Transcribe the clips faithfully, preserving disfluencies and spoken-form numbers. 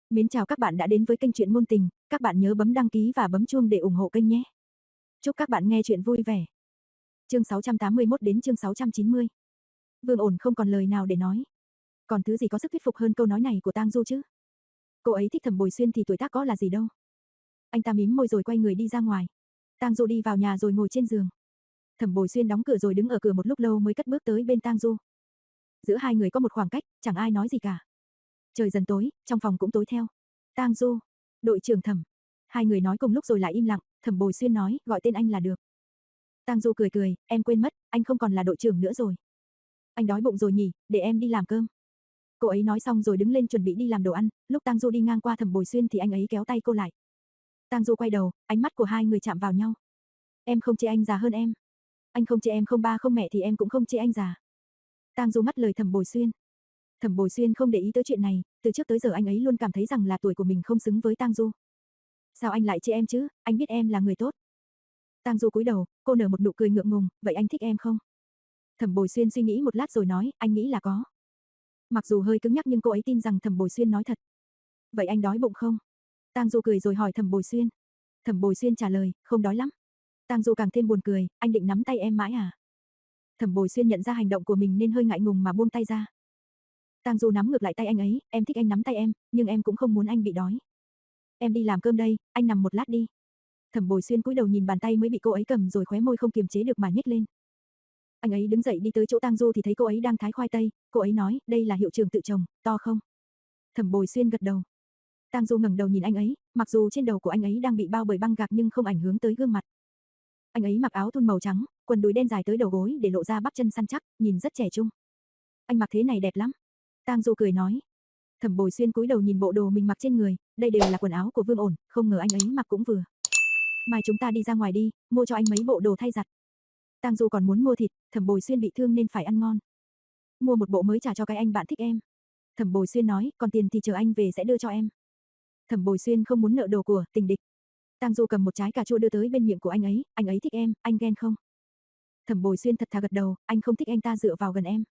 Mến chào các bạn đã đến với kênh truyện ngôn tình, các bạn nhớ bấm đăng ký và bấm chuông để ủng hộ kênh nhé. Chúc các bạn nghe truyện vui vẻ. Chương sáu trăm tám mươi mốt đến chương sáu trăm chín mươi. Vương Ổn không còn lời nào để nói. Còn thứ gì có sức thuyết phục hơn câu nói này của Tang Du chứ? Cô ấy thích Thẩm Bồi Xuyên thì tuổi tác có là gì đâu. Anh ta mím môi rồi quay người đi ra ngoài. Tang Du đi vào nhà rồi ngồi trên giường. Thẩm Bồi Xuyên đóng cửa rồi đứng ở cửa một lúc lâu mới cất bước tới bên Tang Du. Giữa hai người có một khoảng cách, chẳng ai nói gì cả. Trời dần tối, trong phòng cũng tối theo. Tang Du, đội trưởng Thẩm. Hai người nói cùng lúc rồi lại im lặng, Thẩm Bồi Xuyên nói, gọi tên anh là được. Tang Du cười cười, em quên mất, anh không còn là đội trưởng nữa rồi. Anh đói bụng rồi nhỉ, để em đi làm cơm. Cô ấy nói xong rồi đứng lên chuẩn bị đi làm đồ ăn, lúc Tang Du đi ngang qua Thẩm Bồi Xuyên thì anh ấy kéo tay cô lại. Tang Du quay đầu, ánh mắt của hai người chạm vào nhau. Em không chê anh già hơn em. Anh không chê em không ba không mẹ thì em cũng không chê anh già. Tang Du ngắt lời Thẩm Bồi Xuyên. Thẩm Bồi Xuyên không để ý tới chuyện này, từ trước tới giờ anh ấy luôn cảm thấy rằng là tuổi của mình không xứng với Tang Du. Sao anh lại chê em chứ, anh biết em là người tốt. Tang Du cúi đầu, cô nở một nụ cười ngượng ngùng, vậy anh thích em không? Thẩm Bồi Xuyên suy nghĩ một lát rồi nói, anh nghĩ là có. Mặc dù hơi cứng nhắc nhưng cô ấy tin rằng Thẩm Bồi Xuyên nói thật. Vậy anh đói bụng không? Tang Du cười rồi hỏi Thẩm Bồi Xuyên. Thẩm Bồi Xuyên trả lời, không đói lắm. Tang Du càng thêm buồn cười, anh định nắm tay em mãi à? Thẩm Bồi Xuyên nhận ra hành động của mình nên hơi ngại ngùng mà buông tay ra. Tang Du nắm ngược lại tay anh ấy, em thích anh nắm tay em, nhưng em cũng không muốn anh bị đói. Em đi làm cơm đây, anh nằm một lát đi. Thẩm Bồi Xuyên cúi đầu nhìn bàn tay mới bị cô ấy cầm rồi khóe môi không kiềm chế được mà nhếch lên. Anh ấy đứng dậy đi tới chỗ Tang Du thì thấy cô ấy đang thái khoai tây, cô ấy nói, đây là hiệu trường tự trồng, to không? Thẩm Bồi Xuyên gật đầu. Tang Du ngẩng đầu nhìn anh ấy, mặc dù trên đầu của anh ấy đang bị bao bởi băng gạc nhưng không ảnh hưởng tới gương mặt. Anh ấy mặc áo thun màu trắng, quần đùi đen dài tới đầu gối để lộ ra bắp chân săn chắc, nhìn rất trẻ trung. Anh mặc thế này đẹp lắm. Tang Du cười nói. Thẩm Bồi Xuyên cúi đầu nhìn bộ đồ mình mặc trên người, đây đều là quần áo của Vương Ổn, không ngờ anh ấy mặc cũng vừa. Mai chúng ta đi ra ngoài đi, mua cho anh mấy bộ đồ thay giặt. Tang Du còn muốn mua thịt, Thẩm Bồi Xuyên bị thương nên phải ăn ngon. Mua một bộ mới trả cho cái anh bạn thích em. Thẩm Bồi Xuyên nói, còn tiền thì chờ anh về sẽ đưa cho em. Thẩm Bồi Xuyên không muốn nợ đồ của tình địch. Tang Du cầm một trái cà chua đưa tới bên miệng của anh ấy, anh ấy thích em, anh ghen không? Thẩm Bồi Xuyên thật thà gật đầu, anh không thích anh ta dựa vào gần em.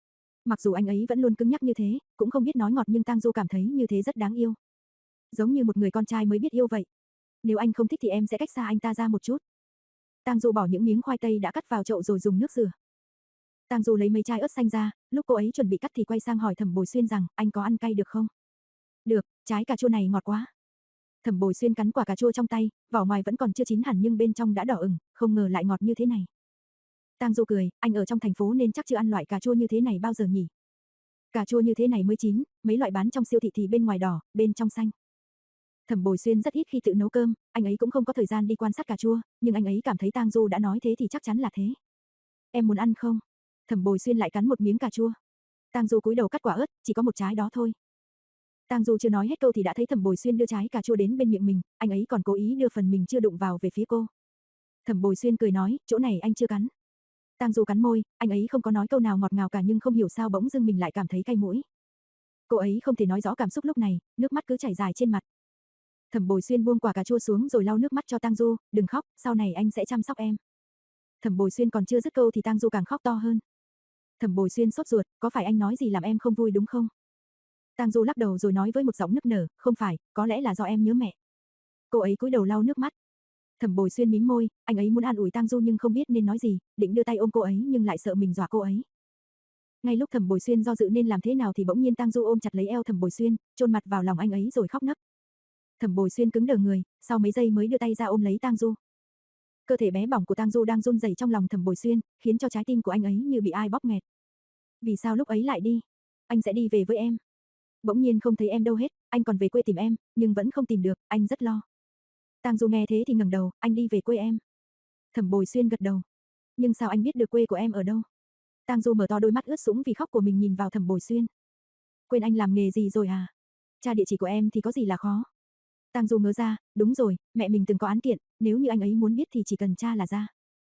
Mặc dù anh ấy vẫn luôn cứng nhắc như thế, cũng không biết nói ngọt nhưng Tang Du cảm thấy như thế rất đáng yêu. Giống như một người con trai mới biết yêu vậy. Nếu anh không thích thì em sẽ cách xa anh ta ra một chút. Tang Du bỏ những miếng khoai tây đã cắt vào chậu rồi dùng nước rửa. Tang Du lấy mấy chai ớt xanh ra, lúc cô ấy chuẩn bị cắt thì quay sang hỏi Thẩm Bồi Xuyên rằng, anh có ăn cay được không? Được, trái cà chua này ngọt quá. Thẩm Bồi Xuyên cắn quả cà chua trong tay, vỏ ngoài vẫn còn chưa chín hẳn nhưng bên trong đã đỏ ửng, không ngờ lại ngọt như thế này. Tang Du cười, anh ở trong thành phố nên chắc chưa ăn loại cà chua như thế này bao giờ nhỉ? Cà chua như thế này mới chín, mấy loại bán trong siêu thị thì bên ngoài đỏ, bên trong xanh. Thẩm Bồi Xuyên rất ít khi tự nấu cơm, anh ấy cũng không có thời gian đi quan sát cà chua, nhưng anh ấy cảm thấy Tang Du đã nói thế thì chắc chắn là thế. Em muốn ăn không? Thẩm Bồi Xuyên lại cắn một miếng cà chua. Tang Du cúi đầu cắt quả ớt, chỉ có một trái đó thôi. Tang Du chưa nói hết câu thì đã thấy Thẩm Bồi Xuyên đưa trái cà chua đến bên miệng mình, anh ấy còn cố ý đưa phần mình chưa đụng vào về phía cô. Thẩm Bồi Xuyên cười nói, chỗ này anh chưa cắn. Tang Du cắn môi, anh ấy không có nói câu nào ngọt ngào cả nhưng không hiểu sao bỗng dưng mình lại cảm thấy cay mũi. Cô ấy không thể nói rõ cảm xúc lúc này, nước mắt cứ chảy dài trên mặt. Thẩm Bồi Xuyên buông quả cà chua xuống rồi lau nước mắt cho Tang Du, đừng khóc, sau này anh sẽ chăm sóc em. Thẩm Bồi Xuyên còn chưa dứt câu thì Tang Du càng khóc to hơn. Thẩm Bồi Xuyên sốt ruột, có phải anh nói gì làm em không vui đúng không? Tang Du lắc đầu rồi nói với một giọng nức nở, không phải, có lẽ là do em nhớ mẹ. Cô ấy cúi đầu lau nước mắt. Thẩm Bồi Xuyên mím môi, anh ấy muốn an ủi Tang Du nhưng không biết nên nói gì, định đưa tay ôm cô ấy nhưng lại sợ mình dọa cô ấy. Ngay lúc Thẩm Bồi Xuyên do dự nên làm thế nào thì bỗng nhiên Tang Du ôm chặt lấy eo Thẩm Bồi Xuyên, chôn mặt vào lòng anh ấy rồi khóc nấc. Thẩm Bồi Xuyên cứng đờ người, sau mấy giây mới đưa tay ra ôm lấy Tang Du. Cơ thể bé bỏng của Tang Du đang run rẩy trong lòng Thẩm Bồi Xuyên, khiến cho trái tim của anh ấy như bị ai bóp nghẹt. Vì sao lúc ấy lại đi? Anh sẽ đi về với em. Bỗng nhiên không thấy em đâu hết, anh còn về quê tìm em, nhưng vẫn không tìm được, anh rất lo. Tang Du nghe thế thì ngẩng đầu, anh đi về quê em. Thẩm Bồi Xuyên gật đầu. Nhưng sao anh biết được quê của em ở đâu? Tang Du mở to đôi mắt ướt sũng vì khóc của mình nhìn vào Thẩm Bồi Xuyên. Quên anh làm nghề gì rồi à? Tra địa chỉ của em thì có gì là khó? Tang Du ngớ ra, đúng rồi, mẹ mình từng có án kiện, nếu như anh ấy muốn biết thì chỉ cần tra là ra.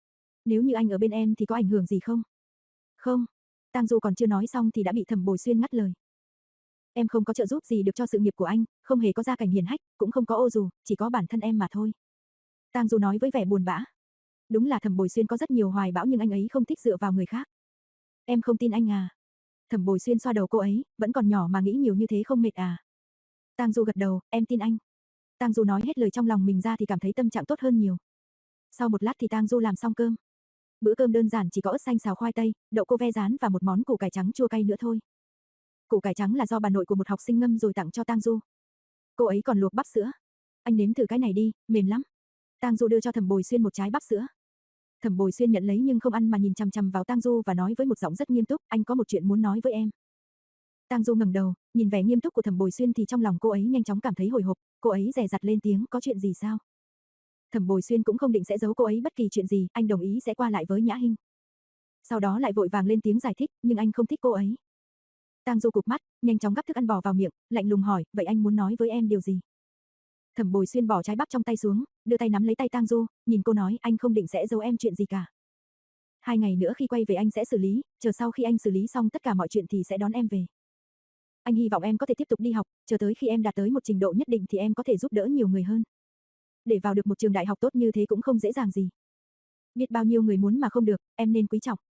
Nếu như anh ở bên em thì có ảnh hưởng gì không? Không. Tang Du còn chưa nói xong thì đã bị Thẩm Bồi Xuyên ngắt lời. Em không có trợ giúp gì được cho sự nghiệp của anh, không hề có gia cảnh hiển hách, cũng không có ô dù, chỉ có bản thân em mà thôi. Tang Du nói với vẻ buồn bã. Đúng là Thẩm Bồi Xuyên có rất nhiều hoài bão nhưng anh ấy không thích dựa vào người khác. Em không tin anh à? Thẩm Bồi Xuyên xoa đầu cô ấy, vẫn còn nhỏ mà nghĩ nhiều như thế không mệt à? Tang Du gật đầu, em tin anh. Tang Du nói hết lời trong lòng mình ra thì cảm thấy tâm trạng tốt hơn nhiều. Sau một lát thì Tang Du làm xong cơm. Bữa cơm đơn giản chỉ có ớt xanh xào khoai tây, đậu cô ve rán và một món củ cải trắng chua cay nữa thôi. Củ cải trắng là do bà nội của một học sinh ngâm rồi tặng cho Tang Du. Cô ấy còn luộc bắp sữa. Anh nếm thử cái này đi, mềm lắm. Tang Du đưa cho Thẩm Bồi Xuyên một trái bắp sữa. Thẩm Bồi Xuyên nhận lấy nhưng không ăn mà nhìn chằm chằm vào Tang Du và nói với một giọng rất nghiêm túc, anh có một chuyện muốn nói với em. Tang Du ngẩng đầu, nhìn vẻ nghiêm túc của Thẩm Bồi Xuyên thì trong lòng cô ấy nhanh chóng cảm thấy hồi hộp, cô ấy dè dặt lên tiếng, có chuyện gì sao? Thẩm Bồi Xuyên cũng không định sẽ giấu cô ấy bất kỳ chuyện gì, anh đồng ý sẽ qua lại với Nhã Hinh. Sau đó lại vội vàng lên tiếng giải thích, nhưng anh không thích cô ấy. Tang Du cụp mắt, nhanh chóng gắp thức ăn bò vào miệng, lạnh lùng hỏi, vậy anh muốn nói với em điều gì? Thẩm Bồi Xuyên bỏ trái bắp trong tay xuống, đưa tay nắm lấy tay Tang Du, nhìn cô nói, anh không định sẽ giấu em chuyện gì cả. Hai ngày nữa khi quay về anh sẽ xử lý, chờ sau khi anh xử lý xong tất cả mọi chuyện thì sẽ đón em về. Anh hy vọng em có thể tiếp tục đi học, chờ tới khi em đạt tới một trình độ nhất định thì em có thể giúp đỡ nhiều người hơn. Để vào được một trường đại học tốt như thế cũng không dễ dàng gì. Biết bao nhiêu người muốn mà không được, em nên quý trọng.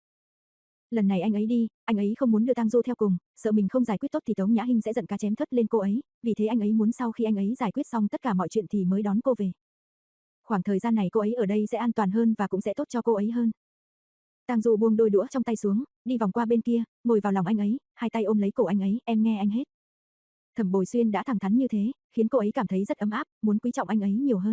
Lần này anh ấy đi, anh ấy không muốn đưa Tang Du theo cùng, sợ mình không giải quyết tốt thì Tống Nhã Hinh sẽ giận cá chém thớt lên cô ấy, vì thế anh ấy muốn sau khi anh ấy giải quyết xong tất cả mọi chuyện thì mới đón cô về. Khoảng thời gian này cô ấy ở đây sẽ an toàn hơn và cũng sẽ tốt cho cô ấy hơn. Tang Du buông đôi đũa trong tay xuống, đi vòng qua bên kia, ngồi vào lòng anh ấy, hai tay ôm lấy cổ anh ấy, em nghe anh hết. Thẩm Bồi Xuyên đã thẳng thắn như thế, khiến cô ấy cảm thấy rất ấm áp, muốn quý trọng anh ấy nhiều hơn.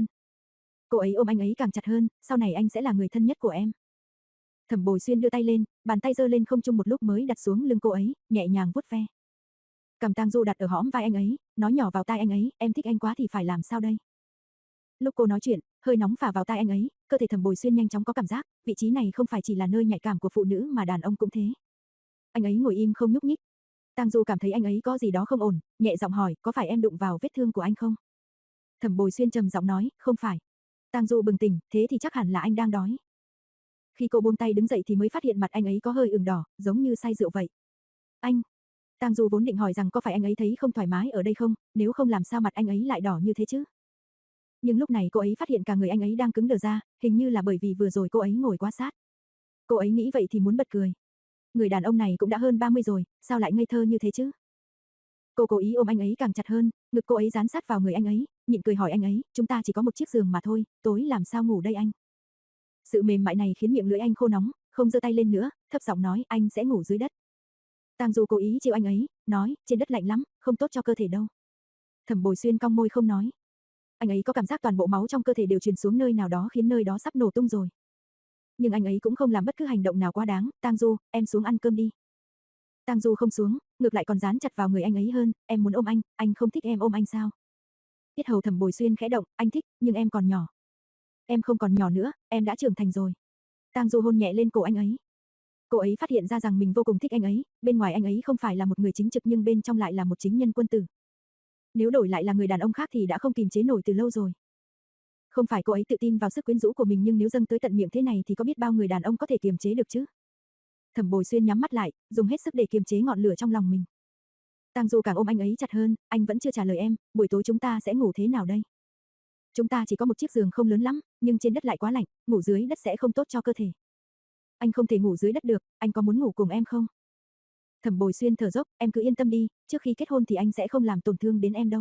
Cô ấy ôm anh ấy càng chặt hơn, sau này anh sẽ là người thân nhất của em. Thẩm Bồi Xuyên đưa tay lên, bàn tay giơ lên không trung một lúc mới đặt xuống lưng cô ấy, nhẹ nhàng vuốt ve. Cầm Tang Du đặt ở hõm vai anh ấy, nói nhỏ vào tai anh ấy, em thích anh quá thì phải làm sao đây? Lúc cô nói chuyện, hơi nóng phả vào tai anh ấy, cơ thể Thẩm Bồi Xuyên nhanh chóng có cảm giác, vị trí này không phải chỉ là nơi nhạy cảm của phụ nữ mà đàn ông cũng thế. Anh ấy ngồi im không nhúc nhích. Tang Du cảm thấy anh ấy có gì đó không ổn, nhẹ giọng hỏi, có phải em đụng vào vết thương của anh không? Thẩm Bồi Xuyên trầm giọng nói, không phải. Tang Du bừng tỉnh, thế thì chắc hẳn là anh đang đói. Khi cô buông tay đứng dậy thì mới phát hiện mặt anh ấy có hơi ửng đỏ, giống như say rượu vậy. Anh. Tang Du vốn định hỏi rằng có phải anh ấy thấy không thoải mái ở đây không, nếu không làm sao mặt anh ấy lại đỏ như thế chứ? Nhưng lúc này cô ấy phát hiện cả người anh ấy đang cứng đờ ra, hình như là bởi vì vừa rồi cô ấy ngồi quá sát. Cô ấy nghĩ vậy thì muốn bật cười. Người đàn ông này cũng đã hơn ba mươi rồi, sao lại ngây thơ như thế chứ? Cô cố ý ôm anh ấy càng chặt hơn, ngực cô ấy dán sát vào người anh ấy, nhịn cười hỏi anh ấy, chúng ta chỉ có một chiếc giường mà thôi, tối làm sao ngủ đây anh? Sự mềm mại này khiến miệng lưỡi anh khô nóng, không giơ tay lên nữa, thấp giọng nói, anh sẽ ngủ dưới đất. Tang Du cố ý trêu anh ấy, nói, trên đất lạnh lắm, không tốt cho cơ thể đâu. Thẩm Bồi Xuyên cong môi không nói. Anh ấy có cảm giác toàn bộ máu trong cơ thể đều truyền xuống nơi nào đó khiến nơi đó sắp nổ tung rồi. Nhưng anh ấy cũng không làm bất cứ hành động nào quá đáng, Tang Du, em xuống ăn cơm đi. Tang Du không xuống, ngược lại còn dán chặt vào người anh ấy hơn, em muốn ôm anh, anh không thích em ôm anh sao? Tiết hầu Thẩm Bồi Xuyên khẽ động, anh thích, nhưng em còn nhỏ. Em không còn nhỏ nữa, em đã trưởng thành rồi. Tang Du hôn nhẹ lên cổ anh ấy. Cô ấy phát hiện ra rằng mình vô cùng thích anh ấy, bên ngoài anh ấy không phải là một người chính trực nhưng bên trong lại là một chính nhân quân tử. Nếu đổi lại là người đàn ông khác thì đã không kìm chế nổi từ lâu rồi. Không phải cô ấy tự tin vào sức quyến rũ của mình nhưng nếu dâng tới tận miệng thế này thì có biết bao người đàn ông có thể kiềm chế được chứ? Thẩm Bồi Xuyên nhắm mắt lại, dùng hết sức để kiềm chế ngọn lửa trong lòng mình. Tang Du càng ôm anh ấy chặt hơn, anh vẫn chưa trả lời em, buổi tối chúng ta sẽ ngủ thế nào đây? Chúng ta chỉ có một chiếc giường không lớn lắm, nhưng trên đất lại quá lạnh, ngủ dưới đất sẽ không tốt cho cơ thể. Anh không thể ngủ dưới đất được, anh có muốn ngủ cùng em không? Thẩm Bồi Xuyên thở dốc, em cứ yên tâm đi, trước khi kết hôn thì anh sẽ không làm tổn thương đến em đâu.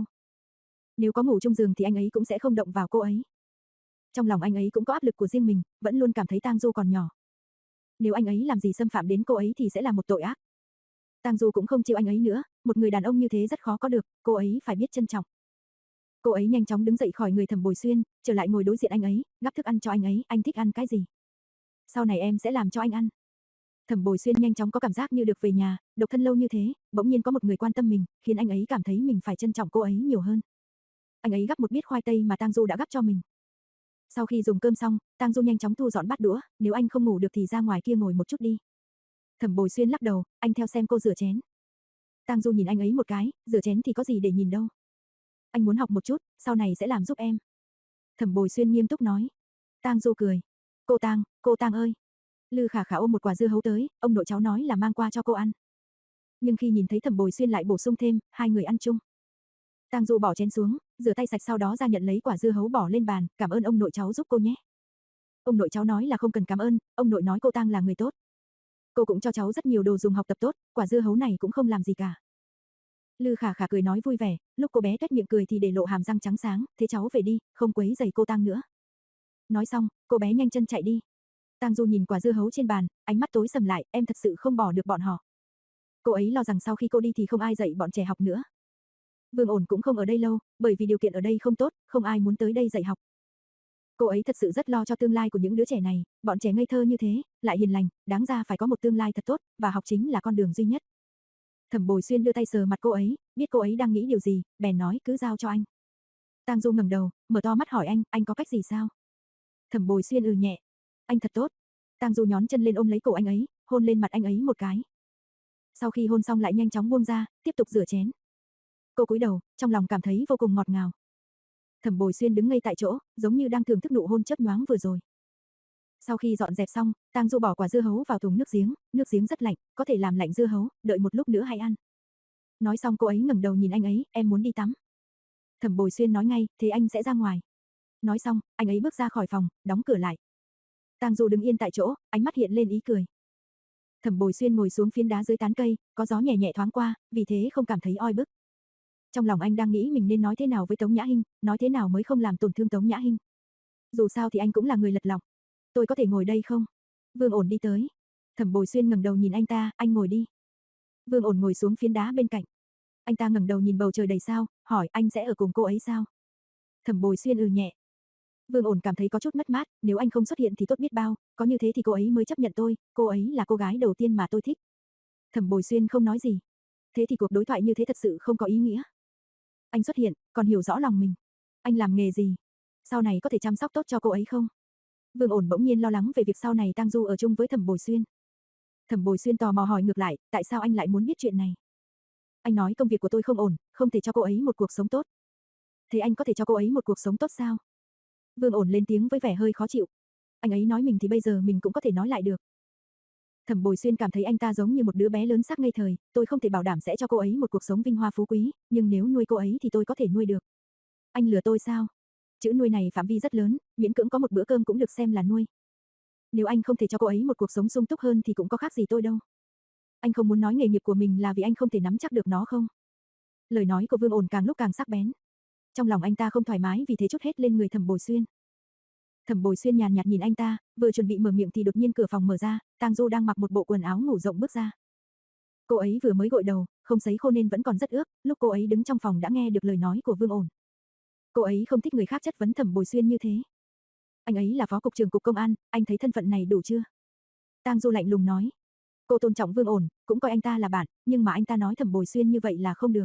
Nếu có ngủ chung giường thì anh ấy cũng sẽ không động vào cô ấy. Trong lòng anh ấy cũng có áp lực của riêng mình, vẫn luôn cảm thấy Tang Du còn nhỏ. Nếu anh ấy làm gì xâm phạm đến cô ấy thì sẽ là một tội ác. Tang Du cũng không chịu anh ấy nữa, một người đàn ông như thế rất khó có được, cô ấy phải biết trân trọng. Cô ấy nhanh chóng đứng dậy khỏi người Thẩm Bồi Xuyên, trở lại ngồi đối diện anh ấy, gắp thức ăn cho anh ấy, anh thích ăn cái gì? Sau này em sẽ làm cho anh ăn. Thẩm Bồi Xuyên nhanh chóng có cảm giác như được về nhà, độc thân lâu như thế, bỗng nhiên có một người quan tâm mình, khiến anh ấy cảm thấy mình phải trân trọng cô ấy nhiều hơn. Anh ấy gắp một miết khoai tây mà Tang Du đã gắp cho mình. Sau khi dùng cơm xong, Tang Du nhanh chóng thu dọn bát đũa, nếu anh không ngủ được thì ra ngoài kia ngồi một chút đi. Thẩm Bồi Xuyên lắc đầu, anh theo xem cô rửa chén. Tang Du nhìn anh ấy một cái, rửa chén thì có gì để nhìn đâu. Anh muốn học một chút, sau này sẽ làm giúp em. Thẩm Bồi Xuyên nghiêm túc nói. Tang Du cười. Cô Tang, cô Tang ơi. Lư Khả Khả ôm một quả dưa hấu tới, ông nội cháu nói là mang qua cho cô ăn. Nhưng khi nhìn thấy Thẩm Bồi Xuyên lại bổ sung thêm, hai người ăn chung. Tang Du bỏ chén xuống, rửa tay sạch sau đó ra nhận lấy quả dưa hấu bỏ lên bàn, cảm ơn ông nội cháu giúp cô nhé. Ông nội cháu nói là không cần cảm ơn, ông nội nói cô Tang là người tốt. Cô cũng cho cháu rất nhiều đồ dùng học tập tốt, quả dưa hấu này cũng không làm gì cả. Lư Khả Khả cười nói vui vẻ, lúc cô bé tuét miệng cười thì để lộ hàm răng trắng sáng, thế cháu về đi, không quấy rầy cô Tang nữa. Nói xong, cô bé nhanh chân chạy đi. Tang Du nhìn quả dưa hấu trên bàn, ánh mắt tối sầm lại, em thật sự không bỏ được bọn họ. Cô ấy lo rằng sau khi cô đi thì không ai dạy bọn trẻ học nữa. Vương Ổn cũng không ở đây lâu, bởi vì điều kiện ở đây không tốt, không ai muốn tới đây dạy học. Cô ấy thật sự rất lo cho tương lai của những đứa trẻ này, bọn trẻ ngây thơ như thế, lại hiền lành, đáng ra phải có một tương lai thật tốt, và học chính là con đường duy nhất. Thẩm Bồi Xuyên đưa tay sờ mặt cô ấy, biết cô ấy đang nghĩ điều gì, bèn nói cứ giao cho anh. Tang Du ngẩng đầu, mở to mắt hỏi anh, anh có cách gì sao? Thẩm Bồi Xuyên ừ nhẹ, anh thật tốt. Tang Du nhón chân lên ôm lấy cổ anh ấy, hôn lên mặt anh ấy một cái. Sau khi hôn xong lại nhanh chóng buông ra, tiếp tục rửa chén. Cô cúi đầu, trong lòng cảm thấy vô cùng ngọt ngào. Thẩm Bồi Xuyên đứng ngây tại chỗ, giống như đang thưởng thức nụ hôn chớp nhoáng vừa rồi. Sau khi dọn dẹp xong, Tang Du bỏ quả dưa hấu vào thùng nước giếng, nước giếng rất lạnh, có thể làm lạnh dưa hấu, đợi một lúc nữa hãy ăn. Nói xong cô ấy ngẩng đầu nhìn anh ấy, em muốn đi tắm. Thẩm Bồi Xuyên nói ngay, thế anh sẽ ra ngoài. Nói xong, anh ấy bước ra khỏi phòng, đóng cửa lại. Tang Du đứng yên tại chỗ, ánh mắt hiện lên ý cười. Thẩm Bồi Xuyên ngồi xuống phiến đá dưới tán cây, có gió nhẹ nhẹ thoáng qua, vì thế không cảm thấy oi bức. Trong lòng anh đang nghĩ mình nên nói thế nào với Tống Nhã Hinh, nói thế nào mới không làm tổn thương Tống Nhã Hinh. Dù sao thì anh cũng là người lật lọng. Tôi có thể ngồi đây không? Vương Ổn đi tới. Thẩm Bồi Xuyên ngẩng đầu nhìn anh ta, anh ngồi đi. Vương Ổn ngồi xuống phiến đá bên cạnh. Anh ta ngẩng đầu nhìn bầu trời đầy sao, hỏi anh sẽ ở cùng cô ấy sao? Thẩm Bồi Xuyên ừ nhẹ. Vương Ổn cảm thấy có chút mất mát, nếu anh không xuất hiện thì tốt biết bao, có như thế thì cô ấy mới chấp nhận tôi, cô ấy là cô gái đầu tiên mà tôi thích. Thẩm Bồi Xuyên không nói gì. Thế thì cuộc đối thoại như thế thật sự không có ý nghĩa. Anh xuất hiện, còn hiểu rõ lòng mình. Anh làm nghề gì? Sau này có thể chăm sóc tốt cho cô ấy không? Vương Ổn bỗng nhiên lo lắng về việc sau này Tang Du ở chung với Thẩm Bồi Xuyên. Thẩm Bồi Xuyên tò mò hỏi ngược lại, tại sao anh lại muốn biết chuyện này? Anh nói công việc của tôi không ổn, không thể cho cô ấy một cuộc sống tốt. Thế anh có thể cho cô ấy một cuộc sống tốt sao? Vương Ổn lên tiếng với vẻ hơi khó chịu. Anh ấy nói mình thì bây giờ mình cũng có thể nói lại được. Thẩm Bồi Xuyên cảm thấy anh ta giống như một đứa bé lớn sắc ngây thời, tôi không thể bảo đảm sẽ cho cô ấy một cuộc sống vinh hoa phú quý, nhưng nếu nuôi cô ấy thì tôi có thể nuôi được. Anh lừa tôi sao? Chữ nuôi này phạm vi rất lớn, miễn cưỡng có một bữa cơm cũng được xem là nuôi. Nếu anh không thể cho cô ấy một cuộc sống sung túc hơn thì cũng có khác gì tôi đâu. Anh không muốn nói nghề nghiệp của mình là vì anh không thể nắm chắc được nó không? Lời nói của Vương Ổn càng lúc càng sắc bén. Trong lòng anh ta không thoải mái vì thế trút hết lên người Thẩm Bồi Xuyên. Thẩm Bồi Xuyên nhàn nhạt nhìn anh ta, vừa chuẩn bị mở miệng thì đột nhiên cửa phòng mở ra, Tang Du đang mặc một bộ quần áo ngủ rộng bước ra. Cô ấy vừa mới gội đầu, không sấy khô nên vẫn còn rất ướt, lúc cô ấy đứng trong phòng đã nghe được lời nói của Vương Ổn. Cô ấy không thích người khác chất vấn Thẩm Bồi Xuyên như thế. Anh ấy là phó cục trưởng cục công an, anh thấy thân phận này đủ chưa? Tang Du lạnh lùng nói. Cô tôn trọng Vương Ổn, cũng coi anh ta là bạn, nhưng mà anh ta nói Thẩm Bồi Xuyên như vậy là không được.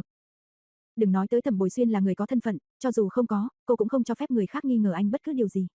Đừng nói tới Thẩm Bồi Xuyên là người có thân phận, cho dù không có, cô cũng không cho phép người khác nghi ngờ anh bất cứ điều gì.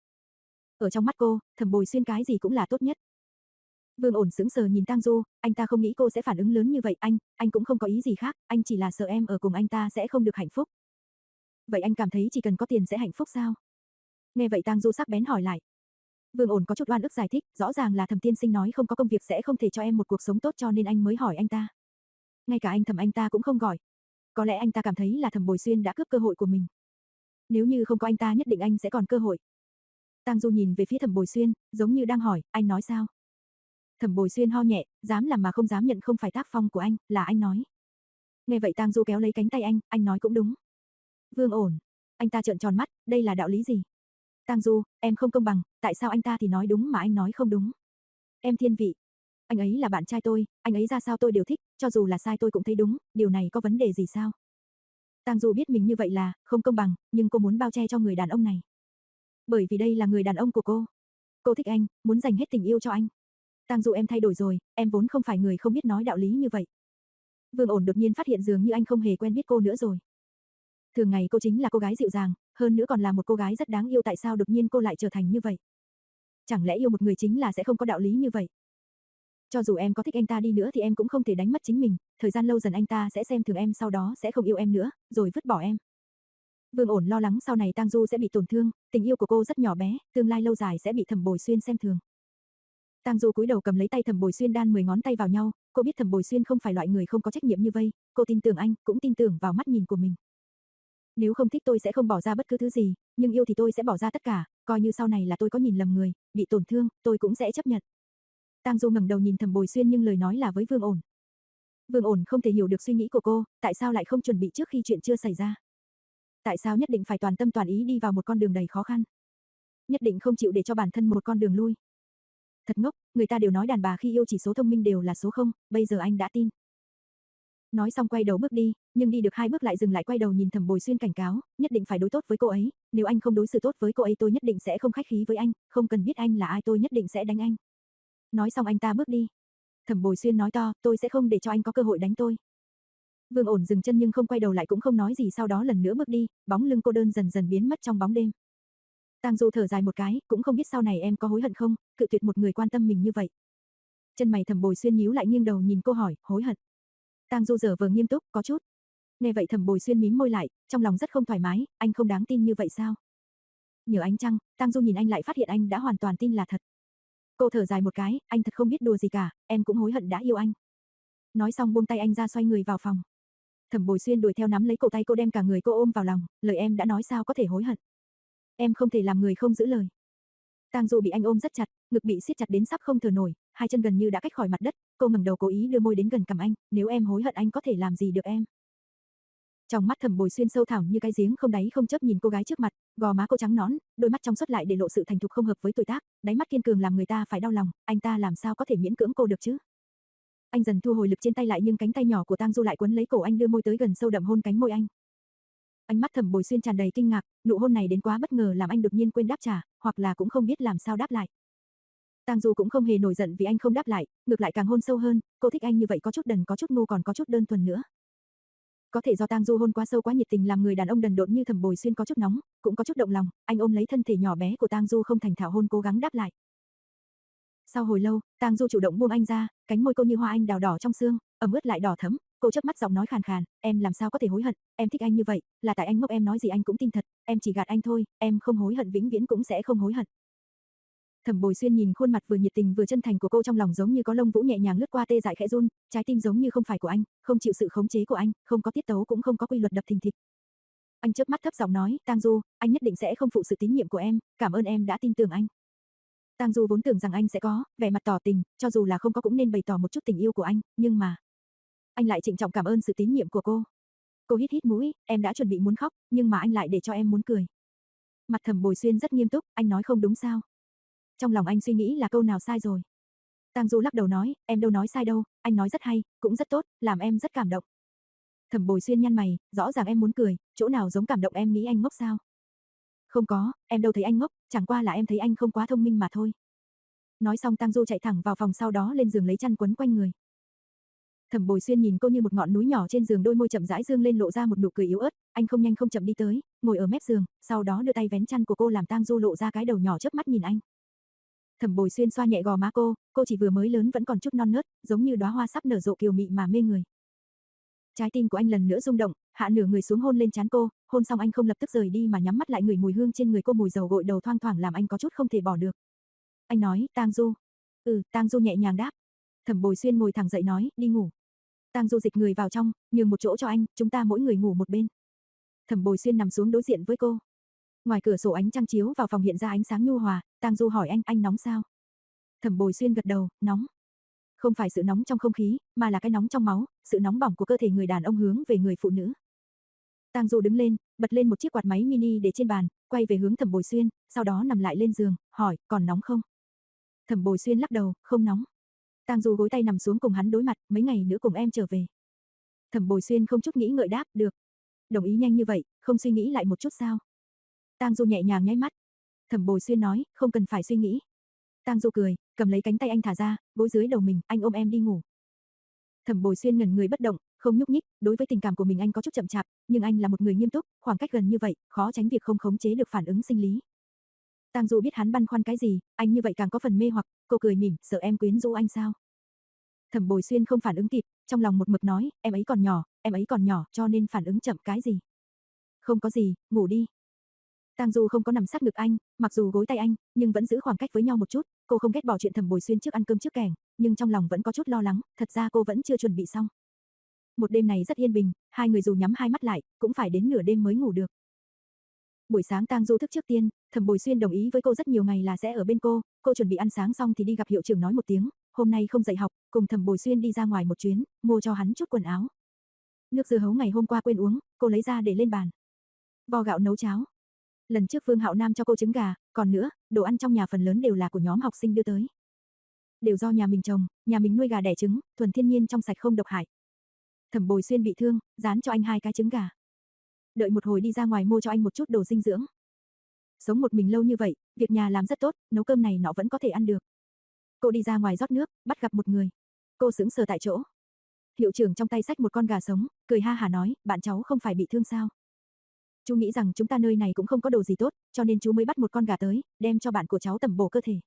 Ở trong mắt cô, Thẩm Bồi Xuyên cái gì cũng là tốt nhất. Vương Ổn sững sờ nhìn Tang Du, anh ta không nghĩ cô sẽ phản ứng lớn như vậy, anh, anh cũng không có ý gì khác, anh chỉ là sợ em ở cùng anh ta sẽ không được hạnh phúc. Vậy anh cảm thấy chỉ cần có tiền sẽ hạnh phúc sao? Nghe vậy Tang Du sắc bén hỏi lại. Vương Ổn có chút oan ức giải thích, rõ ràng là Thẩm tiên sinh nói không có công việc sẽ không thể cho em một cuộc sống tốt cho nên anh mới hỏi anh ta. Ngay cả anh Thẩm anh ta cũng không gọi. Có lẽ anh ta cảm thấy là Thẩm Bồi Xuyên đã cướp cơ hội của mình. Nếu như không có anh ta nhất định anh sẽ còn cơ hội. Tang Du nhìn về phía Thẩm Bồi Xuyên, giống như đang hỏi, anh nói sao? Thẩm Bồi Xuyên ho nhẹ, dám làm mà không dám nhận không phải tác phong của anh, là anh nói. Nghe vậy Tang Du kéo lấy cánh tay anh, anh nói cũng đúng. Vương Ổn, anh ta trợn tròn mắt, đây là đạo lý gì? Tang Du, em không công bằng, tại sao anh ta thì nói đúng mà anh nói không đúng? Em thiên vị. Anh ấy là bạn trai tôi, anh ấy ra sao tôi đều thích, cho dù là sai tôi cũng thấy đúng, điều này có vấn đề gì sao? Tang Du biết mình như vậy là không công bằng, nhưng cô muốn bao che cho người đàn ông này. Bởi vì đây là người đàn ông của cô. Cô thích anh, muốn dành hết tình yêu cho anh. Tang Du em thay đổi rồi, em vốn không phải người không biết nói đạo lý như vậy. Vương Ổn đột nhiên phát hiện dường như anh không hề quen biết cô nữa rồi. Thường ngày cô chính là cô gái dịu dàng, hơn nữa còn là một cô gái rất đáng yêu, tại sao đột nhiên cô lại trở thành như vậy? Chẳng lẽ yêu một người chính là sẽ không có đạo lý như vậy? Cho dù em có thích anh ta đi nữa thì em cũng không thể đánh mất chính mình, thời gian lâu dần anh ta sẽ xem thường em, sau đó sẽ không yêu em nữa, rồi vứt bỏ em. Vương Ổn lo lắng sau này Tang Du sẽ bị tổn thương, tình yêu của cô rất nhỏ bé, tương lai lâu dài sẽ bị Thẩm Bồi Xuyên xem thường. Tang Du cúi đầu cầm lấy tay Thẩm Bồi Xuyên đan mười ngón tay vào nhau, cô biết Thẩm Bồi Xuyên không phải loại người không có trách nhiệm như vậy, cô tin tưởng anh, cũng tin tưởng vào mắt nhìn của mình. Nếu không thích tôi sẽ không bỏ ra bất cứ thứ gì, nhưng yêu thì tôi sẽ bỏ ra tất cả, coi như sau này là tôi có nhìn lầm người, bị tổn thương, tôi cũng sẽ chấp nhận. Tang Du ngẩng đầu nhìn Thẩm Bồi Xuyên nhưng lời nói là với Vương Ổn. Vương Ổn không thể hiểu được suy nghĩ của cô, tại sao lại không chuẩn bị trước khi chuyện chưa xảy ra. Tại sao nhất định phải toàn tâm toàn ý đi vào một con đường đầy khó khăn. Nhất định không chịu để cho bản thân một con đường lui. Thật ngốc, người ta đều nói đàn bà khi yêu chỉ số thông minh đều là số không, bây giờ anh đã tin. Nói xong quay đầu bước đi, nhưng đi được hai bước lại dừng lại quay đầu nhìn Thẩm Bồi Xuyên cảnh cáo, nhất định phải đối tốt với cô ấy, nếu anh không đối xử tốt với cô ấy tôi nhất định sẽ không khách khí với anh, không cần biết anh là ai tôi nhất định sẽ đánh anh. Nói xong anh ta bước đi. Thẩm Bồi Xuyên nói to, tôi sẽ không để cho anh có cơ hội đánh tôi. Vương Ổn dừng chân nhưng không quay đầu lại cũng không nói gì sau đó lần nữa bước đi, bóng lưng cô đơn dần dần biến mất trong bóng đêm. Tang Du thở dài một cái, cũng không biết sau này em có hối hận không, cự tuyệt một người quan tâm mình như vậy. Chân mày Thẩm Bồi Xuyên nhíu lại nghiêng đầu nhìn cô hỏi, hối hận. Tang Du giờ vờ nghiêm túc, có chút. Nghe vậy Thẩm Bồi Xuyên mím môi lại, trong lòng rất không thoải mái, anh không đáng tin như vậy sao? Nhờ ánh trăng, Tang Du nhìn anh lại phát hiện anh đã hoàn toàn tin là thật. Cô thở dài một cái, anh thật không biết đùa gì cả, em cũng hối hận đã yêu anh. Nói xong buông tay anh ra xoay người vào phòng. Thẩm Bồi Xuyên đuổi theo nắm lấy cổ tay cô đem cả người cô ôm vào lòng, lời em đã nói sao có thể hối hận. Em không thể làm người không giữ lời. Tang Du bị anh ôm rất chặt, ngực bị siết chặt đến sắp không thở nổi, hai chân gần như đã cách khỏi mặt đất, cô ngẩng đầu cố ý đưa môi đến gần cằm anh, nếu em hối hận anh có thể làm gì được em. Trong mắt Thẩm Bồi Xuyên sâu thẳm như cái giếng không đáy không chớp nhìn cô gái trước mặt, gò má cô trắng nõn, đôi mắt trong suốt lại để lộ sự thành thục không hợp với tuổi tác, đáy mắt kiên cường làm người ta phải đau lòng, anh ta làm sao có thể miễn cưỡng cô được chứ? Anh dần thu hồi lực trên tay lại nhưng cánh tay nhỏ của Tang Du lại quấn lấy cổ anh đưa môi tới gần sâu đậm hôn cánh môi anh. Ánh mắt Thẩm Bồi Xuyên tràn đầy kinh ngạc, nụ hôn này đến quá bất ngờ làm anh đột nhiên quên đáp trả, hoặc là cũng không biết làm sao đáp lại. Tang Du cũng không hề nổi giận vì anh không đáp lại, ngược lại càng hôn sâu hơn, cô thích anh như vậy có chút đần có chút ngu còn có chút đơn thuần nữa. Có thể do Tang Du hôn quá sâu quá nhiệt tình làm người đàn ông đần độn như Thẩm Bồi Xuyên có chút nóng, cũng có chút động lòng, anh ôm lấy thân thể nhỏ bé của Tang Du không thành thạo hôn cố gắng đáp lại. Sau hồi lâu, Tang Du chủ động buông anh ra, cánh môi cô như hoa anh đào đỏ trong xương, ẩm ướt lại đỏ thẫm, cô chớp mắt giọng nói khàn khàn, em làm sao có thể hối hận, em thích anh như vậy, là tại anh ngốc em nói gì anh cũng tin thật, em chỉ gạt anh thôi, em không hối hận vĩnh viễn cũng sẽ không hối hận. Thẩm Bồi Xuyên nhìn khuôn mặt vừa nhiệt tình vừa chân thành của cô trong lòng giống như có lông vũ nhẹ nhàng lướt qua tê dại khẽ run, trái tim giống như không phải của anh, không chịu sự khống chế của anh, không có tiết tấu cũng không có quy luật đập thình thịch. Anh chớp mắt thấp giọng nói, Tang Du, anh nhất định sẽ không phụ sự tín nhiệm của em, cảm ơn em đã tin tưởng anh. Tang Du vốn tưởng rằng anh sẽ có vẻ mặt tỏ tình, cho dù là không có cũng nên bày tỏ một chút tình yêu của anh, nhưng mà anh lại trịnh trọng cảm ơn sự tín nhiệm của cô. Cô hít hít mũi, em đã chuẩn bị muốn khóc, nhưng mà anh lại để cho em muốn cười. Mặt Thẩm Bồi Xuyên rất nghiêm túc, anh nói không đúng sao? Trong lòng anh suy nghĩ là câu nào sai rồi. Tang Du lắc đầu nói, em đâu nói sai đâu, anh nói rất hay, cũng rất tốt, làm em rất cảm động. Thẩm Bồi Xuyên nhăn mày, rõ ràng em muốn cười, chỗ nào giống cảm động em nghĩ anh ngốc sao? Không có, em đâu thấy anh ngốc, chẳng qua là em thấy anh không quá thông minh mà thôi. Nói xong Tang Du chạy thẳng vào phòng sau đó lên giường lấy chăn quấn quanh người. Thẩm Bồi Xuyên nhìn cô như một ngọn núi nhỏ trên giường đôi môi chậm rãi dương lên lộ ra một nụ cười yếu ớt, anh không nhanh không chậm đi tới, ngồi ở mép giường, sau đó đưa tay vén chăn của cô làm Tang Du lộ ra cái đầu nhỏ chớp mắt nhìn anh. Thẩm Bồi Xuyên xoa nhẹ gò má cô, cô chỉ vừa mới lớn vẫn còn chút non nớt, giống như đóa hoa sắp nở rộ kiều mị mà mê người. Trái tim của anh lần nữa rung động, hạ nửa người xuống hôn lên trán cô, hôn xong anh không lập tức rời đi mà nhắm mắt lại ngửi mùi hương trên người cô mùi dầu gội đầu thoang thoảng làm anh có chút không thể bỏ được. Anh nói, Tang Du. Ừ, Tang Du nhẹ nhàng đáp. Thẩm Bồi Xuyên ngồi thẳng dậy nói, đi ngủ. Tang Du dịch người vào trong, nhường một chỗ cho anh, chúng ta mỗi người ngủ một bên. Thẩm Bồi Xuyên nằm xuống đối diện với cô. Ngoài cửa sổ ánh trăng chiếu vào phòng hiện ra ánh sáng nhu hòa, Tang Du hỏi anh, anh nóng sao? Thẩm Bồi Xuyên gật đầu, nóng. Không phải sự nóng trong không khí, mà là cái nóng trong máu, sự nóng bỏng của cơ thể người đàn ông hướng về người phụ nữ. Tang Du đứng lên, bật lên một chiếc quạt máy mini để trên bàn, quay về hướng Thẩm Bồi Xuyên, sau đó nằm lại lên giường, hỏi, còn nóng không? Thẩm Bồi Xuyên lắc đầu, không nóng. Tang Du gối tay nằm xuống cùng hắn đối mặt, mấy ngày nữa cùng em trở về. Thẩm Bồi Xuyên không chút nghĩ ngợi đáp, được. Đồng ý nhanh như vậy, không suy nghĩ lại một chút sao? Tang Du nhẹ nhàng nháy mắt. Thẩm Bồi Xuyên nói, không cần phải suy nghĩ. Tang Du cười, cầm lấy cánh tay anh thả ra, gối dưới đầu mình, anh ôm em đi ngủ. Thẩm Bồi Xuyên ngẩn người bất động, không nhúc nhích, đối với tình cảm của mình anh có chút chậm chạp, nhưng anh là một người nghiêm túc, khoảng cách gần như vậy, khó tránh việc không khống chế được phản ứng sinh lý. Tang Du biết hắn băn khoăn cái gì, anh như vậy càng có phần mê hoặc, cô cười mỉm, sợ em quyến rũ anh sao? Thẩm Bồi Xuyên không phản ứng kịp, trong lòng một mực nói, em ấy còn nhỏ, em ấy còn nhỏ, cho nên phản ứng chậm cái gì? Không có gì, ngủ đi. Tang Du không có nằm sát ngực anh, mặc dù gối tay anh, nhưng vẫn giữ khoảng cách với nhau một chút, cô không ghét bỏ chuyện Thẩm Bồi Xuyên trước ăn cơm trước kèng, nhưng trong lòng vẫn có chút lo lắng, thật ra cô vẫn chưa chuẩn bị xong. Một đêm này rất yên bình, hai người dù nhắm hai mắt lại, cũng phải đến nửa đêm mới ngủ được. Buổi sáng Tang Du thức trước tiên, Thẩm Bồi Xuyên đồng ý với cô rất nhiều ngày là sẽ ở bên cô, cô chuẩn bị ăn sáng xong thì đi gặp hiệu trưởng nói một tiếng, hôm nay không dạy học, cùng Thẩm Bồi Xuyên đi ra ngoài một chuyến, mua cho hắn chút quần áo. Nước dưa hấu ngày hôm qua quên uống, cô lấy ra để lên bàn. Vo gạo nấu cháo. Lần trước Vương Hạo Nam cho cô trứng gà, còn nữa, đồ ăn trong nhà phần lớn đều là của nhóm học sinh đưa tới. Đều do nhà mình trồng, nhà mình nuôi gà đẻ trứng, thuần thiên nhiên trong sạch không độc hại. Thẩm Bồi Xuyên bị thương, dán cho anh hai cái trứng gà. Đợi một hồi đi ra ngoài mua cho anh một chút đồ dinh dưỡng. Sống một mình lâu như vậy, việc nhà làm rất tốt, nấu cơm này nọ vẫn có thể ăn được. Cô đi ra ngoài rót nước, bắt gặp một người. Cô sững sờ tại chỗ. Hiệu trưởng trong tay xách một con gà sống, cười ha hả nói, bạn cháu không phải bị thương sao? Chú nghĩ rằng chúng ta nơi này cũng không có đồ gì tốt, cho nên chú mới bắt một con gà tới, đem cho bạn của cháu tẩm bổ cơ thể.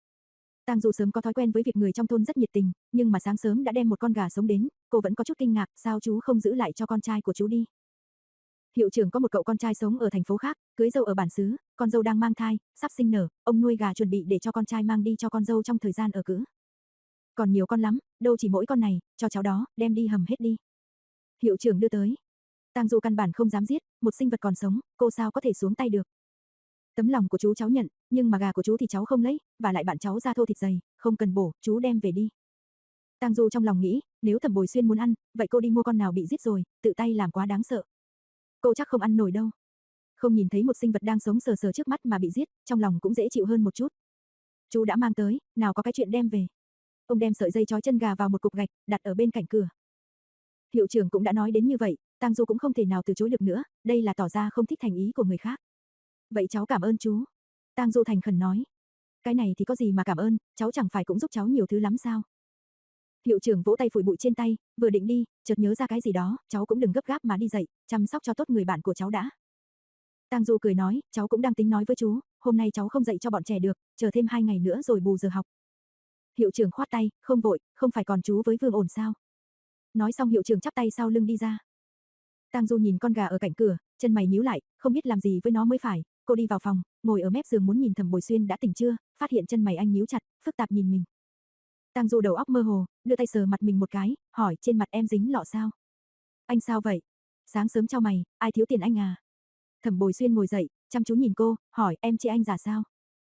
Tang Du sớm có thói quen với việc người trong thôn rất nhiệt tình, nhưng mà sáng sớm đã đem một con gà sống đến, cô vẫn có chút kinh ngạc, sao chú không giữ lại cho con trai của chú đi? Hiệu trưởng có một cậu con trai sống ở thành phố khác, cưới dâu ở bản xứ, con dâu đang mang thai, sắp sinh nở, ông nuôi gà chuẩn bị để cho con trai mang đi cho con dâu trong thời gian ở cữ. Còn nhiều con lắm, đâu chỉ mỗi con này, cho cháu đó, đem đi hầm hết đi. Hiệu trưởng đưa tới. Tang Du căn bản không dám giết, một sinh vật còn sống, cô sao có thể xuống tay được. Tấm lòng của chú cháu nhận, nhưng mà gà của chú thì cháu không lấy, và lại bạn cháu da thô thịt dày, không cần bổ, chú đem về đi. Tang Du trong lòng nghĩ, nếu Thẩm Bồi Xuyên muốn ăn, vậy cô đi mua con nào bị giết rồi, tự tay làm quá đáng sợ. Cô chắc không ăn nổi đâu. Không nhìn thấy một sinh vật đang sống sờ sờ trước mắt mà bị giết, trong lòng cũng dễ chịu hơn một chút. Chú đã mang tới, nào có cái chuyện đem về. Ông đem sợi dây trói chân gà vào một cục gạch, đặt ở bên cạnh cửa. Hiệu trưởng cũng đã nói đến như vậy, Tang Du cũng không thể nào từ chối được nữa, đây là tỏ ra không thích thành ý của người khác. Vậy cháu cảm ơn chú. Tang Du thành khẩn nói. Cái này thì có gì mà cảm ơn, cháu chẳng phải cũng giúp cháu nhiều thứ lắm sao? Hiệu trưởng vỗ tay phủi bụi trên tay, vừa định đi, chợt nhớ ra cái gì đó, cháu cũng đừng gấp gáp mà đi dậy, chăm sóc cho tốt người bạn của cháu đã. Tang Du cười nói, cháu cũng đang tính nói với chú, hôm nay cháu không dạy cho bọn trẻ được, chờ thêm hai ngày nữa rồi bù giờ học. Hiệu trưởng khoát tay, không vội, không phải còn chú với Vương Ổn sao? Nói xong hiệu trưởng chắp tay sau lưng đi ra. Tang Du nhìn con gà ở cạnh cửa, chân mày nhíu lại, không biết làm gì với nó mới phải. Cô đi vào phòng, ngồi ở mép giường muốn nhìn Thẩm Bồi Xuyên đã tỉnh chưa, phát hiện chân mày anh nhíu chặt, phức tạp nhìn mình. Tang Du đầu óc mơ hồ, đưa tay sờ mặt mình một cái, hỏi trên mặt em dính lọ sao? Anh sao vậy? Sáng sớm chau mày, ai thiếu tiền anh à? Thẩm Bồi Xuyên ngồi dậy, chăm chú nhìn cô, hỏi em chê anh giả sao?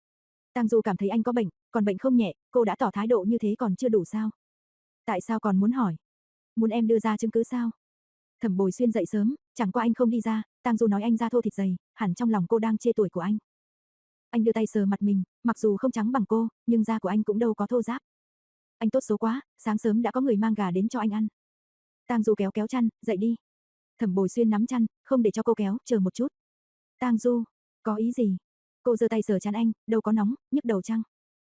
Tang Du cảm thấy anh có bệnh, còn bệnh không nhẹ, cô đã tỏ thái độ như thế còn chưa đủ sao? Tại sao còn muốn hỏi? Muốn em đưa ra chứng cứ sao? Thẩm Bồi Xuyên dậy sớm, chẳng qua anh không đi ra, Tang Du nói anh da thô thịt dày, hẳn trong lòng cô đang chê tuổi của anh. Anh đưa tay sờ mặt mình, mặc dù không trắng bằng cô, nhưng da của anh cũng đâu có thô ráp. Anh tốt số quá, sáng sớm đã có người mang gà đến cho anh ăn. Tang Du kéo kéo chăn, dậy đi. Thẩm Bồi Xuyên nắm chăn, không để cho cô kéo, chờ một chút. Tang Du, có ý gì? Cô giơ tay sờ chăn anh, đâu có nóng, nhức đầu chăng?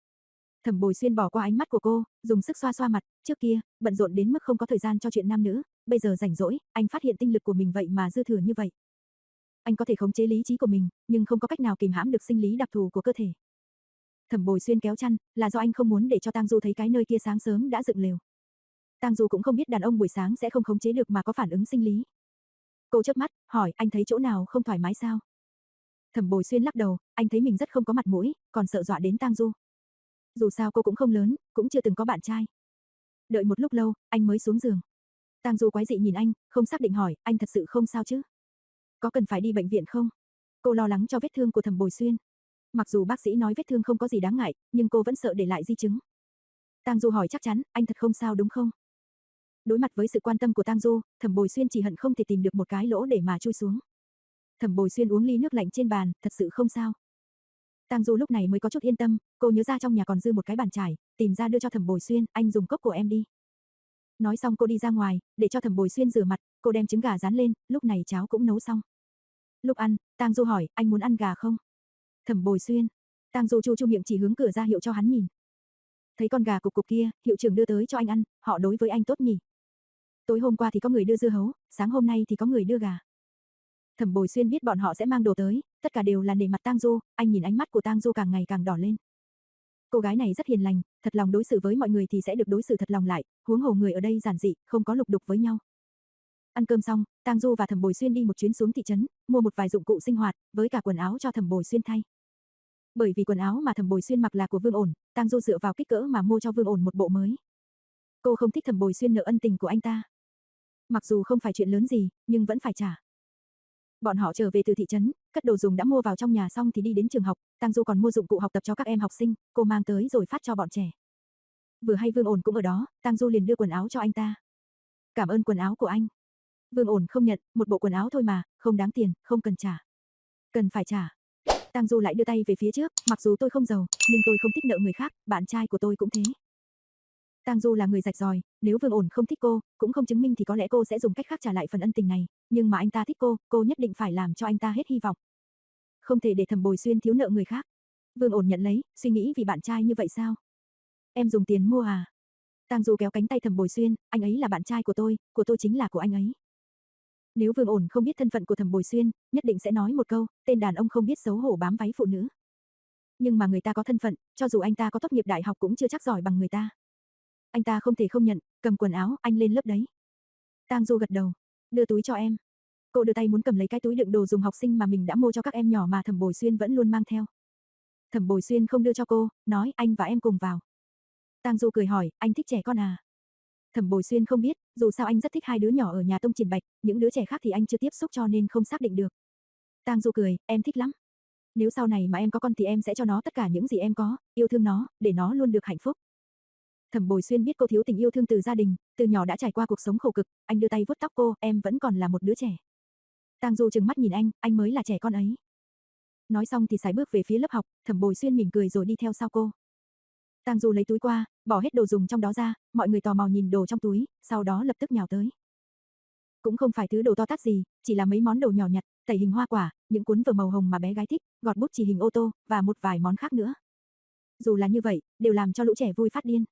Thẩm Bồi Xuyên bỏ qua ánh mắt của cô, dùng sức xoa xoa mặt, trước kia, bận rộn đến mức không có thời gian cho chuyện nam nữ, bây giờ rảnh rỗi, anh phát hiện tinh lực của mình vậy mà dư thừa như vậy. Anh có thể khống chế lý trí của mình, nhưng không có cách nào kìm hãm được sinh lý đặc thù của cơ thể. Thẩm Bồi Xuyên kéo chăn, là do anh không muốn để cho Tang Du thấy cái nơi kia sáng sớm đã dựng lều. Tang Du cũng không biết đàn ông buổi sáng sẽ không khống chế được mà có phản ứng sinh lý. Cô chớp mắt, hỏi anh thấy chỗ nào không thoải mái sao? Thẩm Bồi Xuyên lắc đầu, anh thấy mình rất không có mặt mũi, còn sợ dọa đến Tang Du. Dù sao cô cũng không lớn, cũng chưa từng có bạn trai. Đợi một lúc lâu, anh mới xuống giường. Tang Du quái dị nhìn anh, không xác định hỏi, anh thật sự không sao chứ? Có cần phải đi bệnh viện không? Cô lo lắng cho vết thương của Thẩm Bồi Xuyên. Mặc dù bác sĩ nói vết thương không có gì đáng ngại, nhưng cô vẫn sợ để lại di chứng. Tang Du hỏi chắc chắn, anh thật không sao đúng không? Đối mặt với sự quan tâm của Tang Du, Thẩm Bồi Xuyên chỉ hận không thể tìm được một cái lỗ để mà chui xuống. Thẩm Bồi Xuyên uống ly nước lạnh trên bàn, thật sự không sao. Tang Du lúc này mới có chút yên tâm, cô nhớ ra trong nhà còn dư một cái bàn chải, tìm ra đưa cho Thẩm Bồi Xuyên, anh dùng cốc của em đi. Nói xong cô đi ra ngoài, để cho Thẩm Bồi Xuyên rửa mặt, cô đem trứng gà rán lên, lúc này cháo cũng nấu xong. Lúc ăn, Tang Du hỏi, anh muốn ăn gà không? Thẩm Bồi Xuyên. Tang Du chu chu miệng chỉ hướng cửa ra hiệu cho hắn nhìn. Thấy con gà cục cục kia, hiệu trưởng đưa tới cho anh ăn, họ đối với anh tốt nhỉ. Tối hôm qua thì có người đưa dưa hấu, sáng hôm nay thì có người đưa gà. Thẩm Bồi Xuyên biết bọn họ sẽ mang đồ tới, tất cả đều là nể mặt Tang Du, anh nhìn ánh mắt của Tang Du càng ngày càng đỏ lên. Cô gái này rất hiền lành, thật lòng đối xử với mọi người thì sẽ được đối xử thật lòng lại, huống hồ người ở đây giản dị, không có lục đục với nhau. Ăn cơm xong, Tang Du và Thẩm Bồi Xuyên đi một chuyến xuống thị trấn, mua một vài dụng cụ sinh hoạt, với cả quần áo cho Thẩm Bồi Xuyên thay. Bởi vì quần áo mà Thẩm Bồi Xuyên mặc là của Vương Ổn, Tang Du dựa vào kích cỡ mà mua cho Vương Ổn một bộ mới. Cô không thích Thẩm Bồi Xuyên nợ ân tình của anh ta. Mặc dù không phải chuyện lớn gì, nhưng vẫn phải trả. Bọn họ trở về từ thị trấn, cất đồ dùng đã mua vào trong nhà xong thì đi đến trường học, Tang Du còn mua dụng cụ học tập cho các em học sinh, cô mang tới rồi phát cho bọn trẻ. Vừa hay Vương Ổn cũng ở đó, Tang Du liền đưa quần áo cho anh ta. Cảm ơn quần áo của anh. Vương Ổn không nhận, một bộ quần áo thôi mà, không đáng tiền, không cần trả. Cần phải trả. Tang Du lại đưa tay về phía trước, mặc dù tôi không giàu, nhưng tôi không thích nợ người khác, bạn trai của tôi cũng thế. Tang Du là người rạch ròi, nếu Vương Ổn không thích cô, cũng không chứng minh thì có lẽ cô sẽ dùng cách khác trả lại phần ân tình này, nhưng mà anh ta thích cô, cô nhất định phải làm cho anh ta hết hy vọng. Không thể để Thẩm Bồi Xuyên thiếu nợ người khác. Vương Ổn nhận lấy, suy nghĩ vì bạn trai như vậy sao? Em dùng tiền mua à? Tang Du kéo cánh tay Thẩm Bồi Xuyên, anh ấy là bạn trai của tôi, của tôi chính là của anh ấy. Nếu Vương Ổn không biết thân phận của Thẩm Bồi Xuyên, nhất định sẽ nói một câu, tên đàn ông không biết xấu hổ bám váy phụ nữ. Nhưng mà người ta có thân phận, cho dù anh ta có tốt nghiệp đại học cũng chưa chắc giỏi bằng người ta. Anh ta không thể không nhận, cầm quần áo, anh lên lớp đấy. Tang Du gật đầu, đưa túi cho em. Cô đưa tay muốn cầm lấy cái túi đựng đồ dùng học sinh mà mình đã mua cho các em nhỏ mà Thẩm Bồi Xuyên vẫn luôn mang theo. Thẩm Bồi Xuyên không đưa cho cô, nói anh và em cùng vào. Tang Du cười hỏi, anh thích trẻ con à? Thẩm Bồi Xuyên không biết, dù sao anh rất thích hai đứa nhỏ ở nhà Tông Triển Bạch, những đứa trẻ khác thì anh chưa tiếp xúc cho nên không xác định được. Tang Du cười, em thích lắm. Nếu sau này mà em có con thì em sẽ cho nó tất cả những gì em có, yêu thương nó, để nó luôn được hạnh phúc. Thẩm Bồi Xuyên biết cô thiếu tình yêu thương từ gia đình, từ nhỏ đã trải qua cuộc sống khổ cực, anh đưa tay vuốt tóc cô, em vẫn còn là một đứa trẻ. Tang Du trừng mắt nhìn anh, anh mới là trẻ con ấy. Nói xong thì sải bước về phía lớp học, Thẩm Bồi Xuyên mỉm cười rồi đi theo sau cô. Tang Du lấy túi qua, bỏ hết đồ dùng trong đó ra, mọi người tò mò nhìn đồ trong túi, sau đó lập tức nhào tới. Cũng không phải thứ đồ to tát gì, chỉ là mấy món đồ nhỏ nhặt, tẩy hình hoa quả, những cuốn vở màu hồng mà bé gái thích, gọt bút chì hình ô tô, và một vài món khác nữa. Dù là như vậy, đều làm cho lũ trẻ vui phát điên.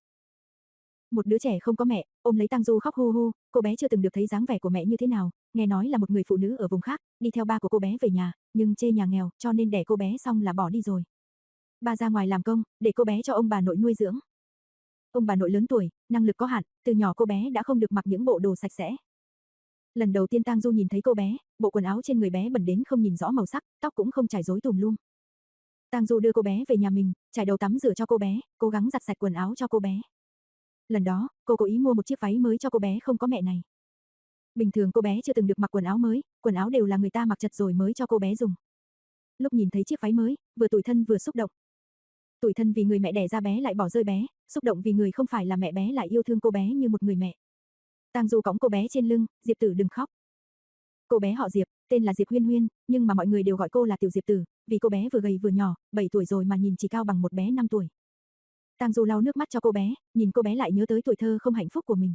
Một đứa trẻ không có mẹ, ôm lấy Tang Du khóc hu hu, cô bé chưa từng được thấy dáng vẻ của mẹ như thế nào, nghe nói là một người phụ nữ ở vùng khác, đi theo ba của cô bé về nhà, nhưng chê nhà nghèo, cho nên đẻ cô bé xong là bỏ đi rồi. Ba ra ngoài làm công, để cô bé cho ông bà nội nuôi dưỡng. Ông bà nội lớn tuổi, năng lực có hạn, từ nhỏ cô bé đã không được mặc những bộ đồ sạch sẽ. Lần đầu tiên Tang Du nhìn thấy cô bé, bộ quần áo trên người bé bẩn đến không nhìn rõ màu sắc, tóc cũng không chải rối tùm lum. Tang Du đưa cô bé về nhà mình, chải đầu tắm rửa cho cô bé, cố gắng giặt sạch quần áo cho cô bé. Lần đó, cô cố ý mua một chiếc váy mới cho cô bé không có mẹ này. Bình thường cô bé chưa từng được mặc quần áo mới, quần áo đều là người ta mặc chật rồi mới cho cô bé dùng. Lúc nhìn thấy chiếc váy mới, vừa tủi thân vừa xúc động. Tủi thân vì người mẹ đẻ ra bé lại bỏ rơi bé, xúc động vì người không phải là mẹ bé lại yêu thương cô bé như một người mẹ. Tang Du cõng cô bé trên lưng, Diệp Tử đừng khóc. Cô bé họ Diệp, tên là Diệp Huyên Huyên, nhưng mà mọi người đều gọi cô là Tiểu Diệp Tử, vì cô bé vừa gầy vừa nhỏ, bảy tuổi rồi mà nhìn chỉ cao bằng một bé năm tuổi. Tang Du lau nước mắt cho cô bé, nhìn cô bé lại nhớ tới tuổi thơ không hạnh phúc của mình.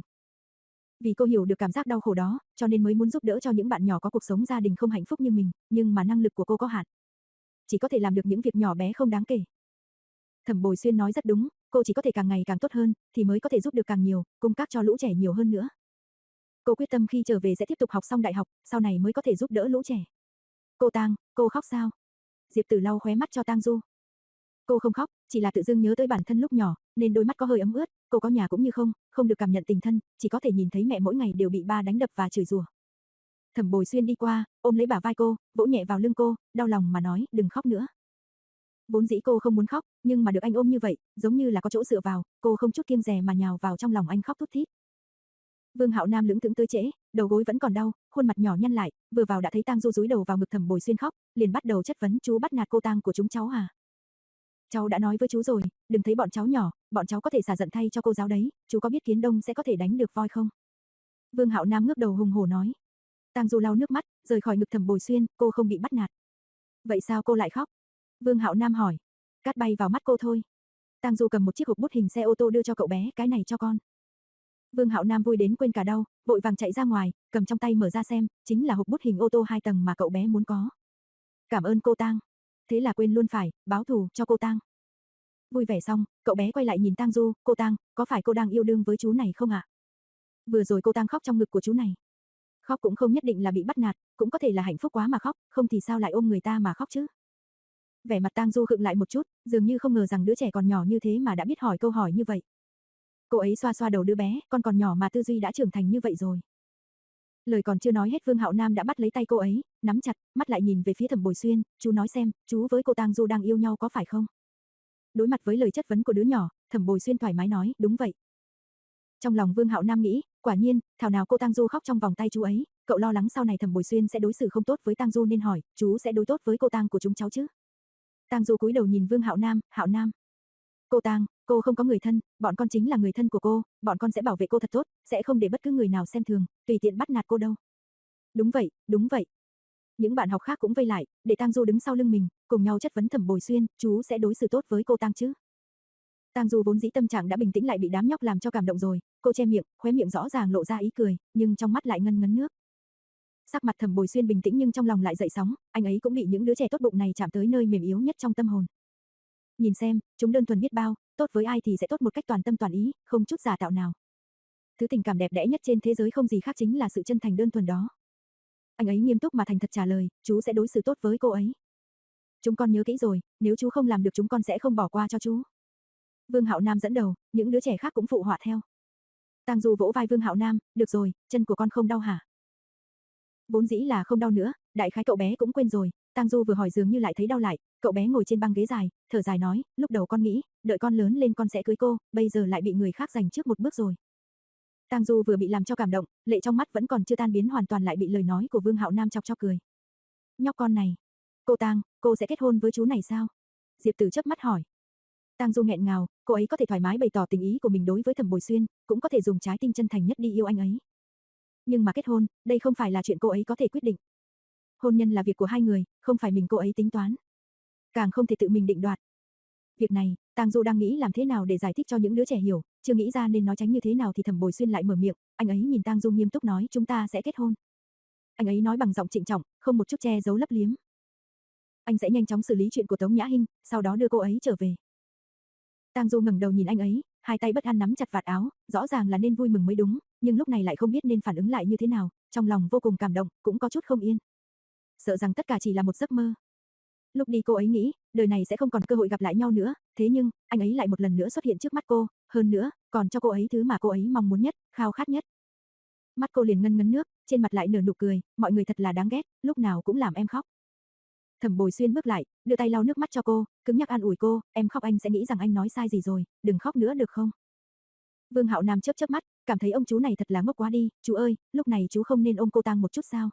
Vì cô hiểu được cảm giác đau khổ đó, cho nên mới muốn giúp đỡ cho những bạn nhỏ có cuộc sống gia đình không hạnh phúc như mình, nhưng mà năng lực của cô có hạn. Chỉ có thể làm được những việc nhỏ bé không đáng kể. Thẩm Bồi Xuyên nói rất đúng, cô chỉ có thể càng ngày càng tốt hơn, thì mới có thể giúp được càng nhiều, cung cấp cho lũ trẻ nhiều hơn nữa. Cô quyết tâm khi trở về sẽ tiếp tục học xong đại học, sau này mới có thể giúp đỡ lũ trẻ. Cô Tang, cô khóc sao? Diệp Tử lau khóe mắt cho Tang Du. Cô không khóc, chỉ là tự dưng nhớ tới bản thân lúc nhỏ, nên đôi mắt có hơi ấm ướt, cô có nhà cũng như không, không được cảm nhận tình thân, chỉ có thể nhìn thấy mẹ mỗi ngày đều bị ba đánh đập và chửi rủa. Thẩm Bồi Xuyên đi qua, ôm lấy bả vai cô, vỗ nhẹ vào lưng cô, đau lòng mà nói, đừng khóc nữa. Vốn dĩ cô không muốn khóc, nhưng mà được anh ôm như vậy, giống như là có chỗ dựa vào, cô không chút kiêng dè mà nhào vào trong lòng anh khóc thút thít. Vương Hạo Nam lững thững tới trễ, đầu gối vẫn còn đau, khuôn mặt nhỏ nhăn lại, vừa vào đã thấy Tang Du dúi đầu vào ngực Thẩm Bồi Xuyên khóc, liền bắt đầu chất vấn, chú bắt nạt cô Tang của chúng cháu à? Cháu đã nói với chú rồi, đừng thấy bọn cháu nhỏ, bọn cháu có thể xả giận thay cho cô giáo đấy, chú có biết kiến đông sẽ có thể đánh được voi không? Vương Hạo Nam ngước đầu hùng hổ nói. Tang Du lau nước mắt, rời khỏi ngực Thẩm Bồi Xuyên, cô không bị bắt nạt. Vậy sao cô lại khóc? Vương Hạo Nam hỏi. Cát bay vào mắt cô thôi. Tang Du cầm một chiếc hộp bút hình xe ô tô đưa cho cậu bé, cái này cho con. Vương Hạo Nam vui đến quên cả đau, vội vàng chạy ra ngoài, cầm trong tay mở ra xem, chính là hộp bút hình ô tô hai tầng mà cậu bé muốn có. Cảm ơn cô Tang. Thế là quên luôn phải, báo thù cho cô Tang. Vui vẻ xong, cậu bé quay lại nhìn Tang Du, cô Tang, có phải cô đang yêu đương với chú này không ạ? Vừa rồi cô Tang khóc trong ngực của chú này. Khóc cũng không nhất định là bị bắt nạt, cũng có thể là hạnh phúc quá mà khóc, không thì sao lại ôm người ta mà khóc chứ? Vẻ mặt Tang Du khựng lại một chút, dường như không ngờ rằng đứa trẻ còn nhỏ như thế mà đã biết hỏi câu hỏi như vậy. Cô ấy xoa xoa đầu đứa bé, con còn nhỏ mà tư duy đã trưởng thành như vậy rồi. Lời còn chưa nói hết Vương Hạo Nam đã bắt lấy tay cô ấy, nắm chặt, mắt lại nhìn về phía Thẩm Bồi Xuyên, chú nói xem, chú với cô Tang Du đang yêu nhau có phải không? Đối mặt với lời chất vấn của đứa nhỏ, Thẩm Bồi Xuyên thoải mái nói, đúng vậy. Trong lòng Vương Hạo Nam nghĩ, quả nhiên, thảo nào cô Tang Du khóc trong vòng tay chú ấy, cậu lo lắng sau này Thẩm Bồi Xuyên sẽ đối xử không tốt với Tang Du nên hỏi, chú sẽ đối tốt với cô Tang của chúng cháu chứ? Tang Du cúi đầu nhìn Vương Hạo Nam, Hạo Nam. Cô Tang, cô không có người thân, bọn con chính là người thân của cô, bọn con sẽ bảo vệ cô thật tốt, sẽ không để bất cứ người nào xem thường, tùy tiện bắt nạt cô đâu. Đúng vậy, đúng vậy. Những bạn học khác cũng vây lại, để Tang Du đứng sau lưng mình, cùng nhau chất vấn Thẩm Bồi Xuyên, chú sẽ đối xử tốt với cô Tang chứ? Tang Du vốn dĩ tâm trạng đã bình tĩnh lại bị đám nhóc làm cho cảm động rồi, cô che miệng, khóe miệng rõ ràng lộ ra ý cười, nhưng trong mắt lại ngân ngấn nước. Sắc mặt Thẩm Bồi Xuyên bình tĩnh nhưng trong lòng lại dậy sóng, anh ấy cũng bị những đứa trẻ tốt bụng này chạm tới nơi mềm yếu nhất trong tâm hồn. Nhìn xem, chúng đơn thuần biết bao, tốt với ai thì sẽ tốt một cách toàn tâm toàn ý, không chút giả tạo nào. Thứ tình cảm đẹp đẽ nhất trên thế giới không gì khác chính là sự chân thành đơn thuần đó. Anh ấy nghiêm túc mà thành thật trả lời, chú sẽ đối xử tốt với cô ấy. Chúng con nhớ kỹ rồi, nếu chú không làm được chúng con sẽ không bỏ qua cho chú. Vương Hạo Nam dẫn đầu, những đứa trẻ khác cũng phụ họa theo. Tang Du vỗ vai Vương Hạo Nam, được rồi, chân của con không đau hả? Vốn dĩ là không đau nữa, đại khái cậu bé cũng quên rồi. Tang Du vừa hỏi dường như lại thấy đau lại, cậu bé ngồi trên băng ghế dài, thở dài nói, lúc đầu con nghĩ, đợi con lớn lên con sẽ cưới cô, bây giờ lại bị người khác giành trước một bước rồi. Tang Du vừa bị làm cho cảm động, lệ trong mắt vẫn còn chưa tan biến hoàn toàn lại bị lời nói của Vương Hạo Nam chọc cho cười. Nhóc con này, cô Tang, cô sẽ kết hôn với chú này sao? Diệp Tử chớp mắt hỏi. Tang Du nghẹn ngào, cô ấy có thể thoải mái bày tỏ tình ý của mình đối với Thẩm Bồi Xuyên, cũng có thể dùng trái tim chân thành nhất đi yêu anh ấy. Nhưng mà kết hôn, đây không phải là chuyện cô ấy có thể quyết định. Hôn nhân là việc của hai người, không phải mình cô ấy tính toán. Càng không thể tự mình định đoạt. Việc này, Tang Du đang nghĩ làm thế nào để giải thích cho những đứa trẻ hiểu, chưa nghĩ ra nên nói tránh như thế nào thì Thẩm Bồi Xuyên lại mở miệng, anh ấy nhìn Tang Du nghiêm túc nói chúng ta sẽ kết hôn. Anh ấy nói bằng giọng trịnh trọng, không một chút che giấu lấp liếm. Anh sẽ nhanh chóng xử lý chuyện của Tống Nhã Hinh, sau đó đưa cô ấy trở về. Tang Du ngẩng đầu nhìn anh ấy, hai tay bất an nắm chặt vạt áo, rõ ràng là nên vui mừng mới đúng, nhưng lúc này lại không biết nên phản ứng lại như thế nào, trong lòng vô cùng cảm động, cũng có chút không yên. Sợ rằng tất cả chỉ là một giấc mơ. Lúc đi cô ấy nghĩ, đời này sẽ không còn cơ hội gặp lại nhau nữa, thế nhưng, anh ấy lại một lần nữa xuất hiện trước mắt cô, hơn nữa, còn cho cô ấy thứ mà cô ấy mong muốn nhất, khao khát nhất. Mắt cô liền ngân ngấn nước, trên mặt lại nở nụ cười, mọi người thật là đáng ghét, lúc nào cũng làm em khóc. Thẩm Bồi Xuyên bước lại, đưa tay lau nước mắt cho cô, cứng nhắc an ủi cô, em khóc anh sẽ nghĩ rằng anh nói sai gì rồi, đừng khóc nữa được không? Vương Hạo Nam chớp chớp mắt, cảm thấy ông chú này thật là ngốc quá đi, chú ơi, lúc này chú không nên ôm cô Tang một chút sao?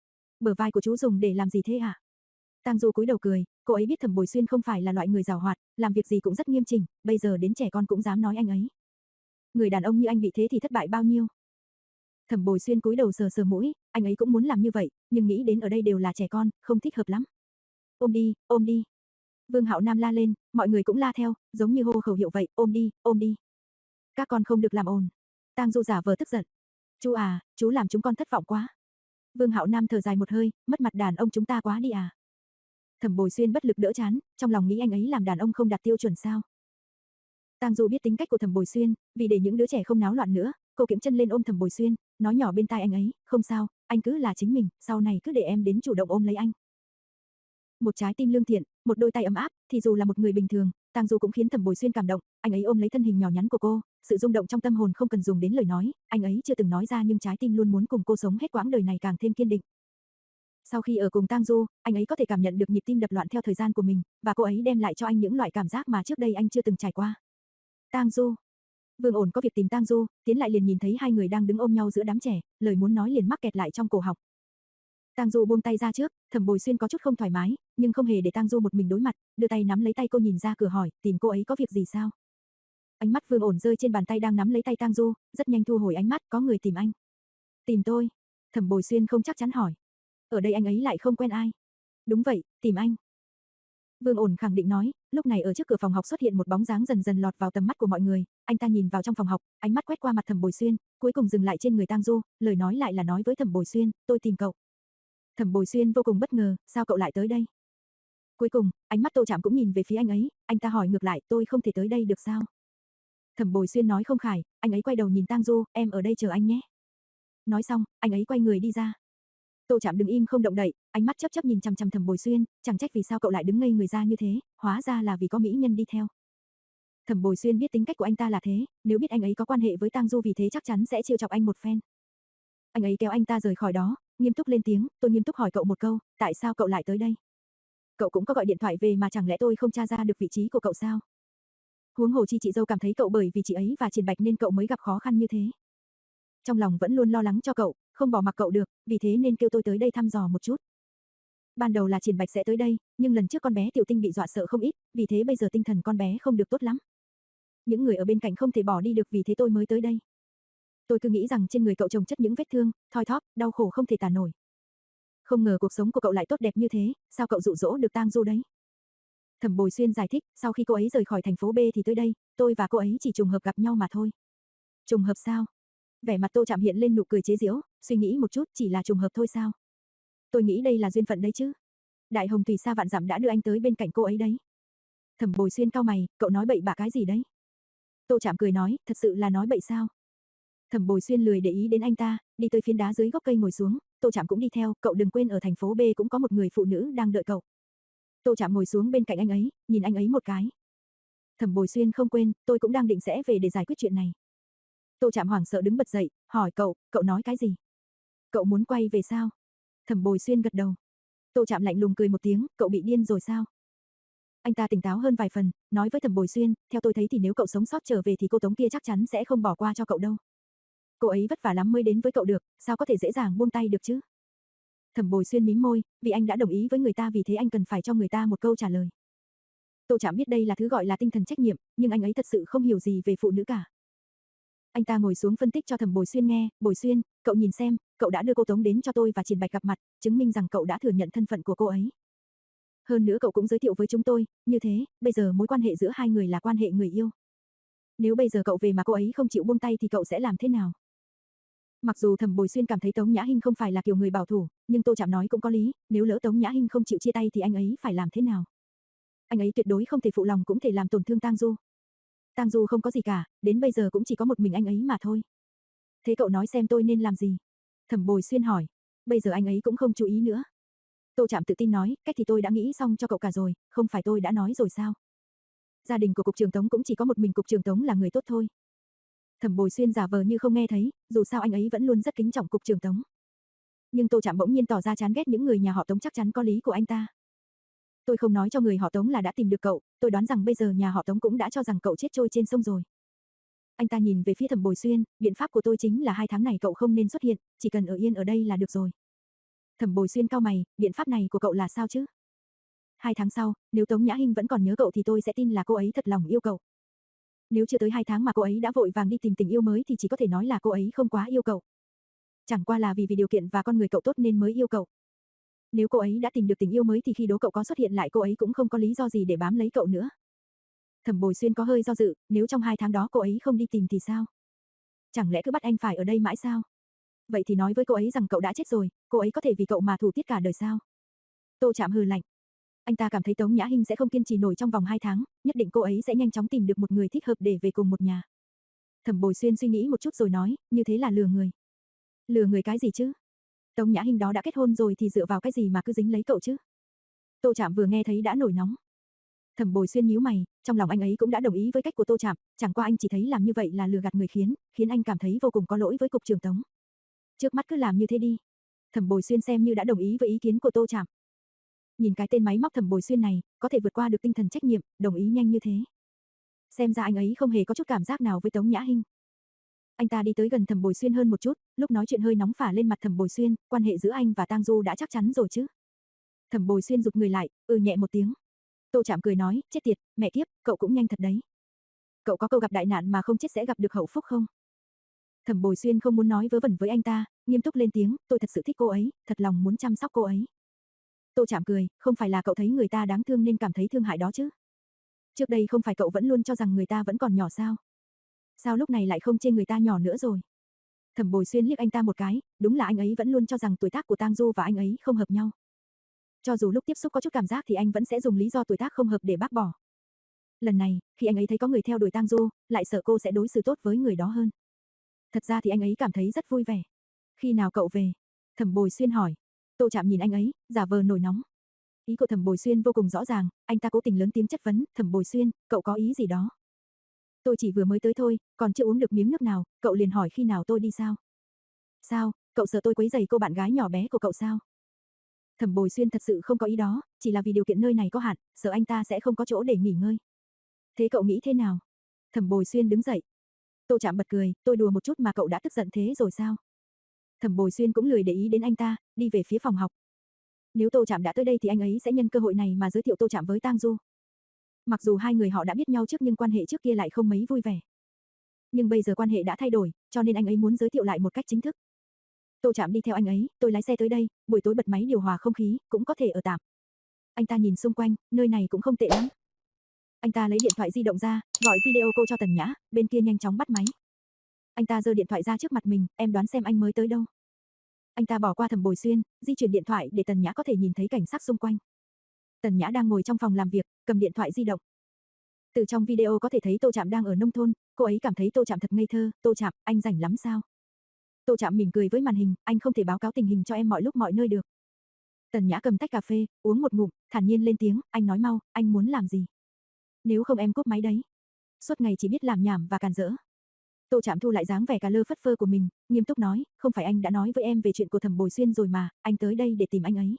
Bờ vai của chú dùng để làm gì thế hả? Tang Du cúi đầu cười, cô ấy biết Thẩm Bồi Xuyên không phải là loại người giàu hoạt, làm việc gì cũng rất nghiêm chỉnh, bây giờ đến trẻ con cũng dám nói anh ấy. Người đàn ông như anh bị thế thì thất bại bao nhiêu? Thẩm Bồi Xuyên cúi đầu sờ sờ mũi, anh ấy cũng muốn làm như vậy, nhưng nghĩ đến ở đây đều là trẻ con, không thích hợp lắm. Ôm đi, ôm đi. Vương Hạo Nam la lên, mọi người cũng la theo, giống như hô khẩu hiệu vậy, ôm đi, ôm đi. Các con không được làm ồn. Tang Du giả vờ tức giận. Chú à, chú làm chúng con thất vọng quá. Vương Hạo Nam thở dài một hơi, mất mặt đàn ông chúng ta quá đi à. Thẩm Bồi Xuyên bất lực đỡ chán, trong lòng nghĩ anh ấy làm đàn ông không đạt tiêu chuẩn sao. Tang Du biết tính cách của Thẩm Bồi Xuyên, vì để những đứa trẻ không náo loạn nữa, cô kiễng chân lên ôm Thẩm Bồi Xuyên, nói nhỏ bên tai anh ấy, không sao, anh cứ là chính mình, sau này cứ để em đến chủ động ôm lấy anh. Một trái tim lương thiện, một đôi tay ấm áp, thì dù là một người bình thường, Tang Du cũng khiến Thẩm Bồi Xuyên cảm động, anh ấy ôm lấy thân hình nhỏ nhắn của cô, sự rung động trong tâm hồn không cần dùng đến lời nói, anh ấy chưa từng nói ra nhưng trái tim luôn muốn cùng cô sống hết quãng đời này càng thêm kiên định. Sau khi ở cùng Tang Du, anh ấy có thể cảm nhận được nhịp tim đập loạn theo thời gian của mình, và cô ấy đem lại cho anh những loại cảm giác mà trước đây anh chưa từng trải qua. Tang Du. Vương Ổn có việc tìm Tang Du, tiến lại liền nhìn thấy hai người đang đứng ôm nhau giữa đám trẻ, lời muốn nói liền mắc kẹt lại trong cổ họng. Tang Du buông tay ra trước, Thẩm Bồi Xuyên có chút không thoải mái, nhưng không hề để Tang Du một mình đối mặt, đưa tay nắm lấy tay cô nhìn ra cửa hỏi, tìm cô ấy có việc gì sao? Ánh mắt Vương Ổn rơi trên bàn tay đang nắm lấy tay Tang Du, rất nhanh thu hồi ánh mắt, có người tìm anh. Tìm tôi? Thẩm Bồi Xuyên không chắc chắn hỏi. Ở đây anh ấy lại không quen ai. Đúng vậy, tìm anh. Vương Ổn khẳng định nói, lúc này ở trước cửa phòng học xuất hiện một bóng dáng dần dần lọt vào tầm mắt của mọi người, anh ta nhìn vào trong phòng học, ánh mắt quét qua mặt Thẩm Bồi Xuyên, cuối cùng dừng lại trên người Tang Du, lời nói lại là nói với Thẩm Bồi Xuyên, tôi tìm cậu. Thẩm Bồi Xuyên vô cùng bất ngờ, sao cậu lại tới đây? Cuối cùng, ánh mắt Tô Trạm cũng nhìn về phía anh ấy, anh ta hỏi ngược lại, tôi không thể tới đây được sao? Thẩm Bồi Xuyên nói không khải, anh ấy quay đầu nhìn Tang Du, em ở đây chờ anh nhé. Nói xong, anh ấy quay người đi ra. Tô Trạm đứng im không động đậy, ánh mắt chớp chớp nhìn chằm chằm Thẩm Bồi Xuyên, chẳng trách vì sao cậu lại đứng ngây người ra như thế, hóa ra là vì có mỹ nhân đi theo. Thẩm Bồi Xuyên biết tính cách của anh ta là thế, nếu biết anh ấy có quan hệ với Tang Du vì thế chắc chắn sẽ trêu chọc anh một phen. Anh ấy kéo anh ta rời khỏi đó, nghiêm túc lên tiếng, tôi nghiêm túc hỏi cậu một câu, tại sao cậu lại tới đây? Cậu cũng có gọi điện thoại về mà chẳng lẽ tôi không tra ra được vị trí của cậu sao? Huống hồ chi chị dâu cảm thấy cậu bởi vì chị ấy và Triển Bạch nên cậu mới gặp khó khăn như thế. Trong lòng vẫn luôn lo lắng cho cậu, không bỏ mặc cậu được, vì thế nên kêu tôi tới đây thăm dò một chút. Ban đầu là Triển Bạch sẽ tới đây, nhưng lần trước con bé Tiểu Tinh bị dọa sợ không ít, vì thế bây giờ tinh thần con bé không được tốt lắm. Những người ở bên cạnh không thể bỏ đi được, vì thế tôi mới tới đây. Tôi cứ nghĩ rằng trên người cậu chồng chất những vết thương, thoi thóp, đau khổ không thể tả nổi. Không ngờ cuộc sống của cậu lại tốt đẹp như thế, sao cậu dụ dỗ được Tang Du đấy? Thẩm Bồi Xuyên giải thích, sau khi cô ấy rời khỏi thành phố B thì tới đây, tôi và cô ấy chỉ trùng hợp gặp nhau mà thôi. Trùng hợp sao? Vẻ mặt Tô Trạm hiện lên nụ cười chế giễu, suy nghĩ một chút, chỉ là trùng hợp thôi sao? Tôi nghĩ đây là duyên phận đấy chứ. Đại hồng tùy xa vạn dặm đã đưa anh tới bên cạnh cô ấy đấy. Thẩm Bồi Xuyên cau mày, cậu nói bậy bạ cái gì đấy? Tô Trạm cười nói, thật sự là nói bậy sao? Thẩm Bồi Xuyên lười để ý đến anh ta, đi tới phiến đá dưới gốc cây ngồi xuống, Tô Trạm cũng đi theo, cậu đừng quên ở thành phố B cũng có một người phụ nữ đang đợi cậu. Tô Trạm ngồi xuống bên cạnh anh ấy, nhìn anh ấy một cái. Thẩm Bồi Xuyên không quên, tôi cũng đang định sẽ về để giải quyết chuyện này. Tô Trạm hoảng sợ đứng bật dậy, hỏi cậu, cậu nói cái gì? Cậu muốn quay về sao? Thẩm Bồi Xuyên gật đầu. Tô Trạm lạnh lùng cười một tiếng, cậu bị điên rồi sao? Anh ta tỉnh táo hơn vài phần, nói với Thẩm Bồi Xuyên, theo tôi thấy thì nếu cậu sống sót trở về thì cô Tống kia chắc chắn sẽ không bỏ qua cho cậu đâu. Cô ấy vất vả lắm mới đến với cậu được, sao có thể dễ dàng buông tay được chứ? Thẩm Bồi Xuyên mím môi, vì anh đã đồng ý với người ta vì thế anh cần phải cho người ta một câu trả lời. Tô Trạm biết đây là thứ gọi là tinh thần trách nhiệm, nhưng anh ấy thật sự không hiểu gì về phụ nữ cả. Anh ta ngồi xuống phân tích cho Thẩm Bồi Xuyên nghe, Bồi Xuyên, cậu nhìn xem, cậu đã đưa cô Tống đến cho tôi và Triển Bạch gặp mặt, chứng minh rằng cậu đã thừa nhận thân phận của cô ấy. Hơn nữa cậu cũng giới thiệu với chúng tôi, như thế, bây giờ mối quan hệ giữa hai người là quan hệ người yêu. Nếu bây giờ cậu về mà cô ấy không chịu buông tay thì cậu sẽ làm thế nào? Mặc dù Thẩm Bồi Xuyên cảm thấy Tống Nhã Hinh không phải là kiểu người bảo thủ, nhưng Tô Trạm nói cũng có lý, nếu lỡ Tống Nhã Hinh không chịu chia tay thì anh ấy phải làm thế nào? Anh ấy tuyệt đối không thể phụ lòng cũng thể làm tổn thương Tang Du. Tang Du không có gì cả, đến bây giờ cũng chỉ có một mình anh ấy mà thôi. Thế cậu nói xem tôi nên làm gì? Thẩm Bồi Xuyên hỏi. Bây giờ anh ấy cũng không chú ý nữa. Tô Trạm tự tin nói, cách thì tôi đã nghĩ xong cho cậu cả rồi, không phải tôi đã nói rồi sao? Gia đình của cục trưởng Tống cũng chỉ có một mình cục trưởng Tống là người tốt thôi. Thẩm Bồi Xuyên giả vờ như không nghe thấy, dù sao anh ấy vẫn luôn rất kính trọng cục trưởng Tống. Nhưng Tô Trạm bỗng nhiên tỏ ra chán ghét những người nhà họ Tống, chắc chắn có lý của anh ta. Tôi không nói cho người họ Tống là đã tìm được cậu, tôi đoán rằng bây giờ nhà họ Tống cũng đã cho rằng cậu chết trôi trên sông rồi. Anh ta nhìn về phía Thẩm Bồi Xuyên, biện pháp của tôi chính là hai tháng này cậu không nên xuất hiện, chỉ cần ở yên ở đây là được rồi. Thẩm Bồi Xuyên cau mày, biện pháp này của cậu là sao chứ? Hai tháng sau, nếu Tống Nhã Hinh vẫn còn nhớ cậu thì tôi sẽ tin là cô ấy thật lòng yêu cậu. Nếu chưa tới hai tháng mà cô ấy đã vội vàng đi tìm tình yêu mới thì chỉ có thể nói là cô ấy không quá yêu cậu. Chẳng qua là vì vì điều kiện và con người cậu tốt nên mới yêu cậu. Nếu cô ấy đã tìm được tình yêu mới thì khi đó cậu có xuất hiện lại cô ấy cũng không có lý do gì để bám lấy cậu nữa. Thẩm Bồi Xuyên có hơi do dự, nếu trong hai tháng đó cô ấy không đi tìm thì sao? Chẳng lẽ cứ bắt anh phải ở đây mãi sao? Vậy thì nói với cô ấy rằng cậu đã chết rồi, cô ấy có thể vì cậu mà thủ tiết cả đời sao? Tô Trạm hừ lạnh. Anh ta cảm thấy Tống Nhã Hinh sẽ không kiên trì nổi trong vòng hai tháng, nhất định cô ấy sẽ nhanh chóng tìm được một người thích hợp để về cùng một nhà. Thẩm Bồi Xuyên suy nghĩ một chút rồi nói, như thế là lừa người. Lừa người cái gì chứ? Tống Nhã Hinh đó đã kết hôn rồi thì dựa vào cái gì mà cứ dính lấy cậu chứ? Tô Trạm vừa nghe thấy đã nổi nóng. Thẩm Bồi Xuyên nhíu mày, trong lòng anh ấy cũng đã đồng ý với cách của Tô Trạm, chẳng qua anh chỉ thấy làm như vậy là lừa gạt người khiến, khiến anh cảm thấy vô cùng có lỗi với cục trưởng Tống. Trước mắt cứ làm như thế đi. Thẩm Bồi Xuyên xem như đã đồng ý với ý kiến của Tô Trạm. Nhìn cái tên máy móc Thẩm Bồi Xuyên này, có thể vượt qua được tinh thần trách nhiệm, đồng ý nhanh như thế. Xem ra anh ấy không hề có chút cảm giác nào với Tống Nhã Hinh. Anh ta đi tới gần Thẩm Bồi Xuyên hơn một chút, lúc nói chuyện hơi nóng phả lên mặt Thẩm Bồi Xuyên, quan hệ giữa anh và Tang Du đã chắc chắn rồi chứ? Thẩm Bồi Xuyên rụt người lại, ừ nhẹ một tiếng. Tô Trạm cười nói, chết tiệt, mẹ kiếp, cậu cũng nhanh thật đấy. Cậu có câu gặp đại nạn mà không chết sẽ gặp được hậu phúc không? Thẩm Bồi Xuyên không muốn nói vớ vẩn với anh ta, nghiêm túc lên tiếng, tôi thật sự thích cô ấy, thật lòng muốn chăm sóc cô ấy. Tô Trạm cười, không phải là cậu thấy người ta đáng thương nên cảm thấy thương hại đó chứ? Trước đây không phải cậu vẫn luôn cho rằng người ta vẫn còn nhỏ sao? Sao lúc này lại không chê người ta nhỏ nữa rồi? Thẩm Bồi Xuyên liếc anh ta một cái, đúng là anh ấy vẫn luôn cho rằng tuổi tác của Tang Du và anh ấy không hợp nhau. Cho dù lúc tiếp xúc có chút cảm giác thì anh vẫn sẽ dùng lý do tuổi tác không hợp để bác bỏ. Lần này, khi anh ấy thấy có người theo đuổi Tang Du, lại sợ cô sẽ đối xử tốt với người đó hơn. Thật ra thì anh ấy cảm thấy rất vui vẻ. Khi nào cậu về? Thẩm Bồi Xuyên hỏi. Tô Trạm nhìn anh ấy, giả vờ nổi nóng. Ý của Thẩm Bồi Xuyên vô cùng rõ ràng, anh ta cố tình lớn tiếng chất vấn, Thẩm Bồi Xuyên, cậu có ý gì đó? Tôi chỉ vừa mới tới thôi, còn chưa uống được miếng nước nào, cậu liền hỏi khi nào tôi đi sao? Sao, cậu sợ tôi quấy rầy cô bạn gái nhỏ bé của cậu sao? Thẩm Bồi Xuyên thật sự không có ý đó, chỉ là vì điều kiện nơi này có hạn, sợ anh ta sẽ không có chỗ để nghỉ ngơi. Thế cậu nghĩ thế nào? Thẩm Bồi Xuyên đứng dậy. Tô Trạm bật cười, tôi đùa một chút mà cậu đã tức giận thế rồi sao? Thẩm Bồi Xuyên cũng lười để ý đến anh ta, đi về phía phòng học. Nếu Tô Trạm đã tới đây thì anh ấy sẽ nhân cơ hội này mà giới thiệu Tô Trạm với Tang Du. Mặc dù hai người họ đã biết nhau trước nhưng quan hệ trước kia lại không mấy vui vẻ. Nhưng bây giờ quan hệ đã thay đổi, cho nên anh ấy muốn giới thiệu lại một cách chính thức. Tô Trạm đi theo anh ấy, tôi lái xe tới đây, buổi tối bật máy điều hòa không khí, cũng có thể ở tạm. Anh ta nhìn xung quanh, nơi này cũng không tệ lắm. Anh ta lấy điện thoại di động ra, gọi video call cho Tần Nhã, bên kia nhanh chóng bắt máy. Anh ta giơ điện thoại ra trước mặt mình, em đoán xem anh mới tới đâu. Anh ta bỏ qua Thẩm Bồi Xuyên, di chuyển điện thoại để Tần Nhã có thể nhìn thấy cảnh sắc xung quanh. Tần Nhã đang ngồi trong phòng làm việc, cầm điện thoại di động. Từ trong video có thể thấy Tô Trạm đang ở nông thôn, cô ấy cảm thấy Tô Trạm thật ngây thơ, Tô Trạm, anh rảnh lắm sao? Tô Trạm mỉm cười với màn hình, anh không thể báo cáo tình hình cho em mọi lúc mọi nơi được. Tần Nhã cầm tách cà phê, uống một ngụm, thản nhiên lên tiếng, anh nói mau, anh muốn làm gì? Nếu không em cúp máy đấy. Suốt ngày chỉ biết làm nhảm và càn rỡ. Tô Trạm thu lại dáng vẻ cà lơ phất phơ của mình, nghiêm túc nói, không phải anh đã nói với em về chuyện của Thẩm Bồi Xuyên rồi mà, anh tới đây để tìm anh ấy.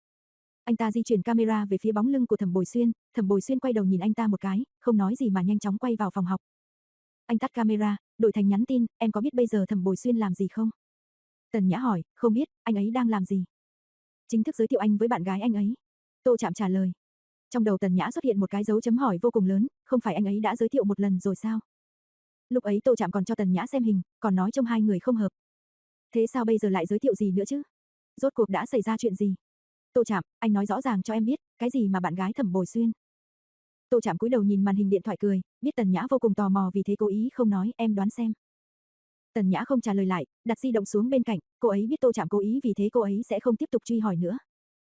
Anh ta di chuyển camera về phía bóng lưng của Thẩm Bồi Xuyên, Thẩm Bồi Xuyên quay đầu nhìn anh ta một cái, không nói gì mà nhanh chóng quay vào phòng học. Anh tắt camera, đổi thành nhắn tin, em có biết bây giờ Thẩm Bồi Xuyên làm gì không? Tần Nhã hỏi, không biết, anh ấy đang làm gì? Chính thức giới thiệu anh với bạn gái anh ấy. Tô Trạm trả lời. Trong đầu Tần Nhã xuất hiện một cái dấu chấm hỏi vô cùng lớn, không phải anh ấy đã giới thiệu một lần rồi sao? Lúc ấy Tô Trạm còn cho Tần Nhã xem hình, còn nói trông hai người không hợp. Thế sao bây giờ lại giới thiệu gì nữa chứ? Rốt cuộc đã xảy ra chuyện gì? Tô Trạm, anh nói rõ ràng cho em biết, cái gì mà bạn gái Thẩm Bồi Xuyên? Tô Trạm cúi đầu nhìn màn hình điện thoại cười, biết Tần Nhã vô cùng tò mò vì thế cố ý không nói, em đoán xem. Tần Nhã không trả lời lại, đặt di động xuống bên cạnh, cô ấy biết Tô Trạm cố ý vì thế cô ấy sẽ không tiếp tục truy hỏi nữa.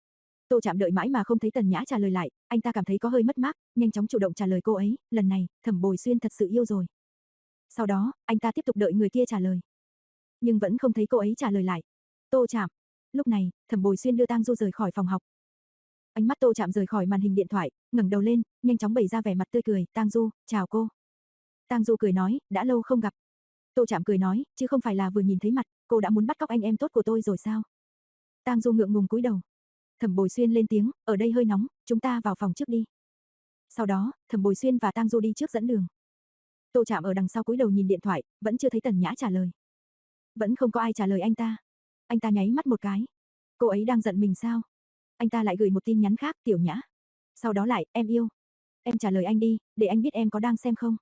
Tô Trạm đợi mãi mà không thấy Tần Nhã trả lời lại, anh ta cảm thấy có hơi mất mát, nhanh chóng chủ động trả lời cô ấy, lần này, Thẩm Bồi Xuyên thật sự yêu rồi. Sau đó, anh ta tiếp tục đợi người kia trả lời. Nhưng vẫn không thấy cô ấy trả lời lại. Tô Trạm. Lúc này, Thẩm Bồi Xuyên đưa Tang Du rời khỏi phòng học. Ánh mắt Tô Trạm rời khỏi màn hình điện thoại, ngẩng đầu lên, nhanh chóng bày ra vẻ mặt tươi cười, Tang Du, chào cô. Tang Du cười nói, đã lâu không gặp. Tô Trạm cười nói, chứ không phải là vừa nhìn thấy mặt, cô đã muốn bắt cóc anh em tốt của tôi rồi sao? Tang Du ngượng ngùng cúi đầu. Thẩm Bồi Xuyên lên tiếng, ở đây hơi nóng, chúng ta vào phòng trước đi. Sau đó, Thẩm Bồi Xuyên và Tang Du đi trước dẫn đường. Tô Trạm ở đằng sau cúi đầu nhìn điện thoại, vẫn chưa thấy Tần Nhã trả lời. Vẫn không có ai trả lời anh ta. Anh ta nháy mắt một cái. Cô ấy đang giận mình sao? Anh ta lại gửi một tin nhắn khác, Tiểu Nhã. Sau đó lại, em yêu. Em trả lời anh đi, để anh biết em có đang xem không.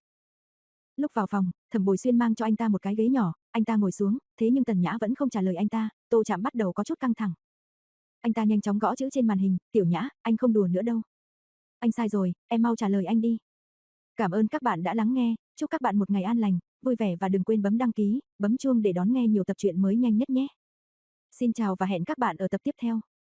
Lúc vào phòng, Thẩm Bồi Xuyên mang cho anh ta một cái ghế nhỏ, anh ta ngồi xuống, thế nhưng Tần Nhã vẫn không trả lời anh ta, Tô Trạm bắt đầu có chút căng thẳng. Anh ta nhanh chóng gõ chữ trên màn hình, Tiểu Nhã, anh không đùa nữa đâu. Anh sai rồi, em mau trả lời anh đi. Cảm ơn các bạn đã lắng nghe, chúc các bạn một ngày an lành, vui vẻ và đừng quên bấm đăng ký, bấm chuông để đón nghe nhiều tập truyện mới nhanh nhất nhé. Xin chào và hẹn các bạn ở tập tiếp theo.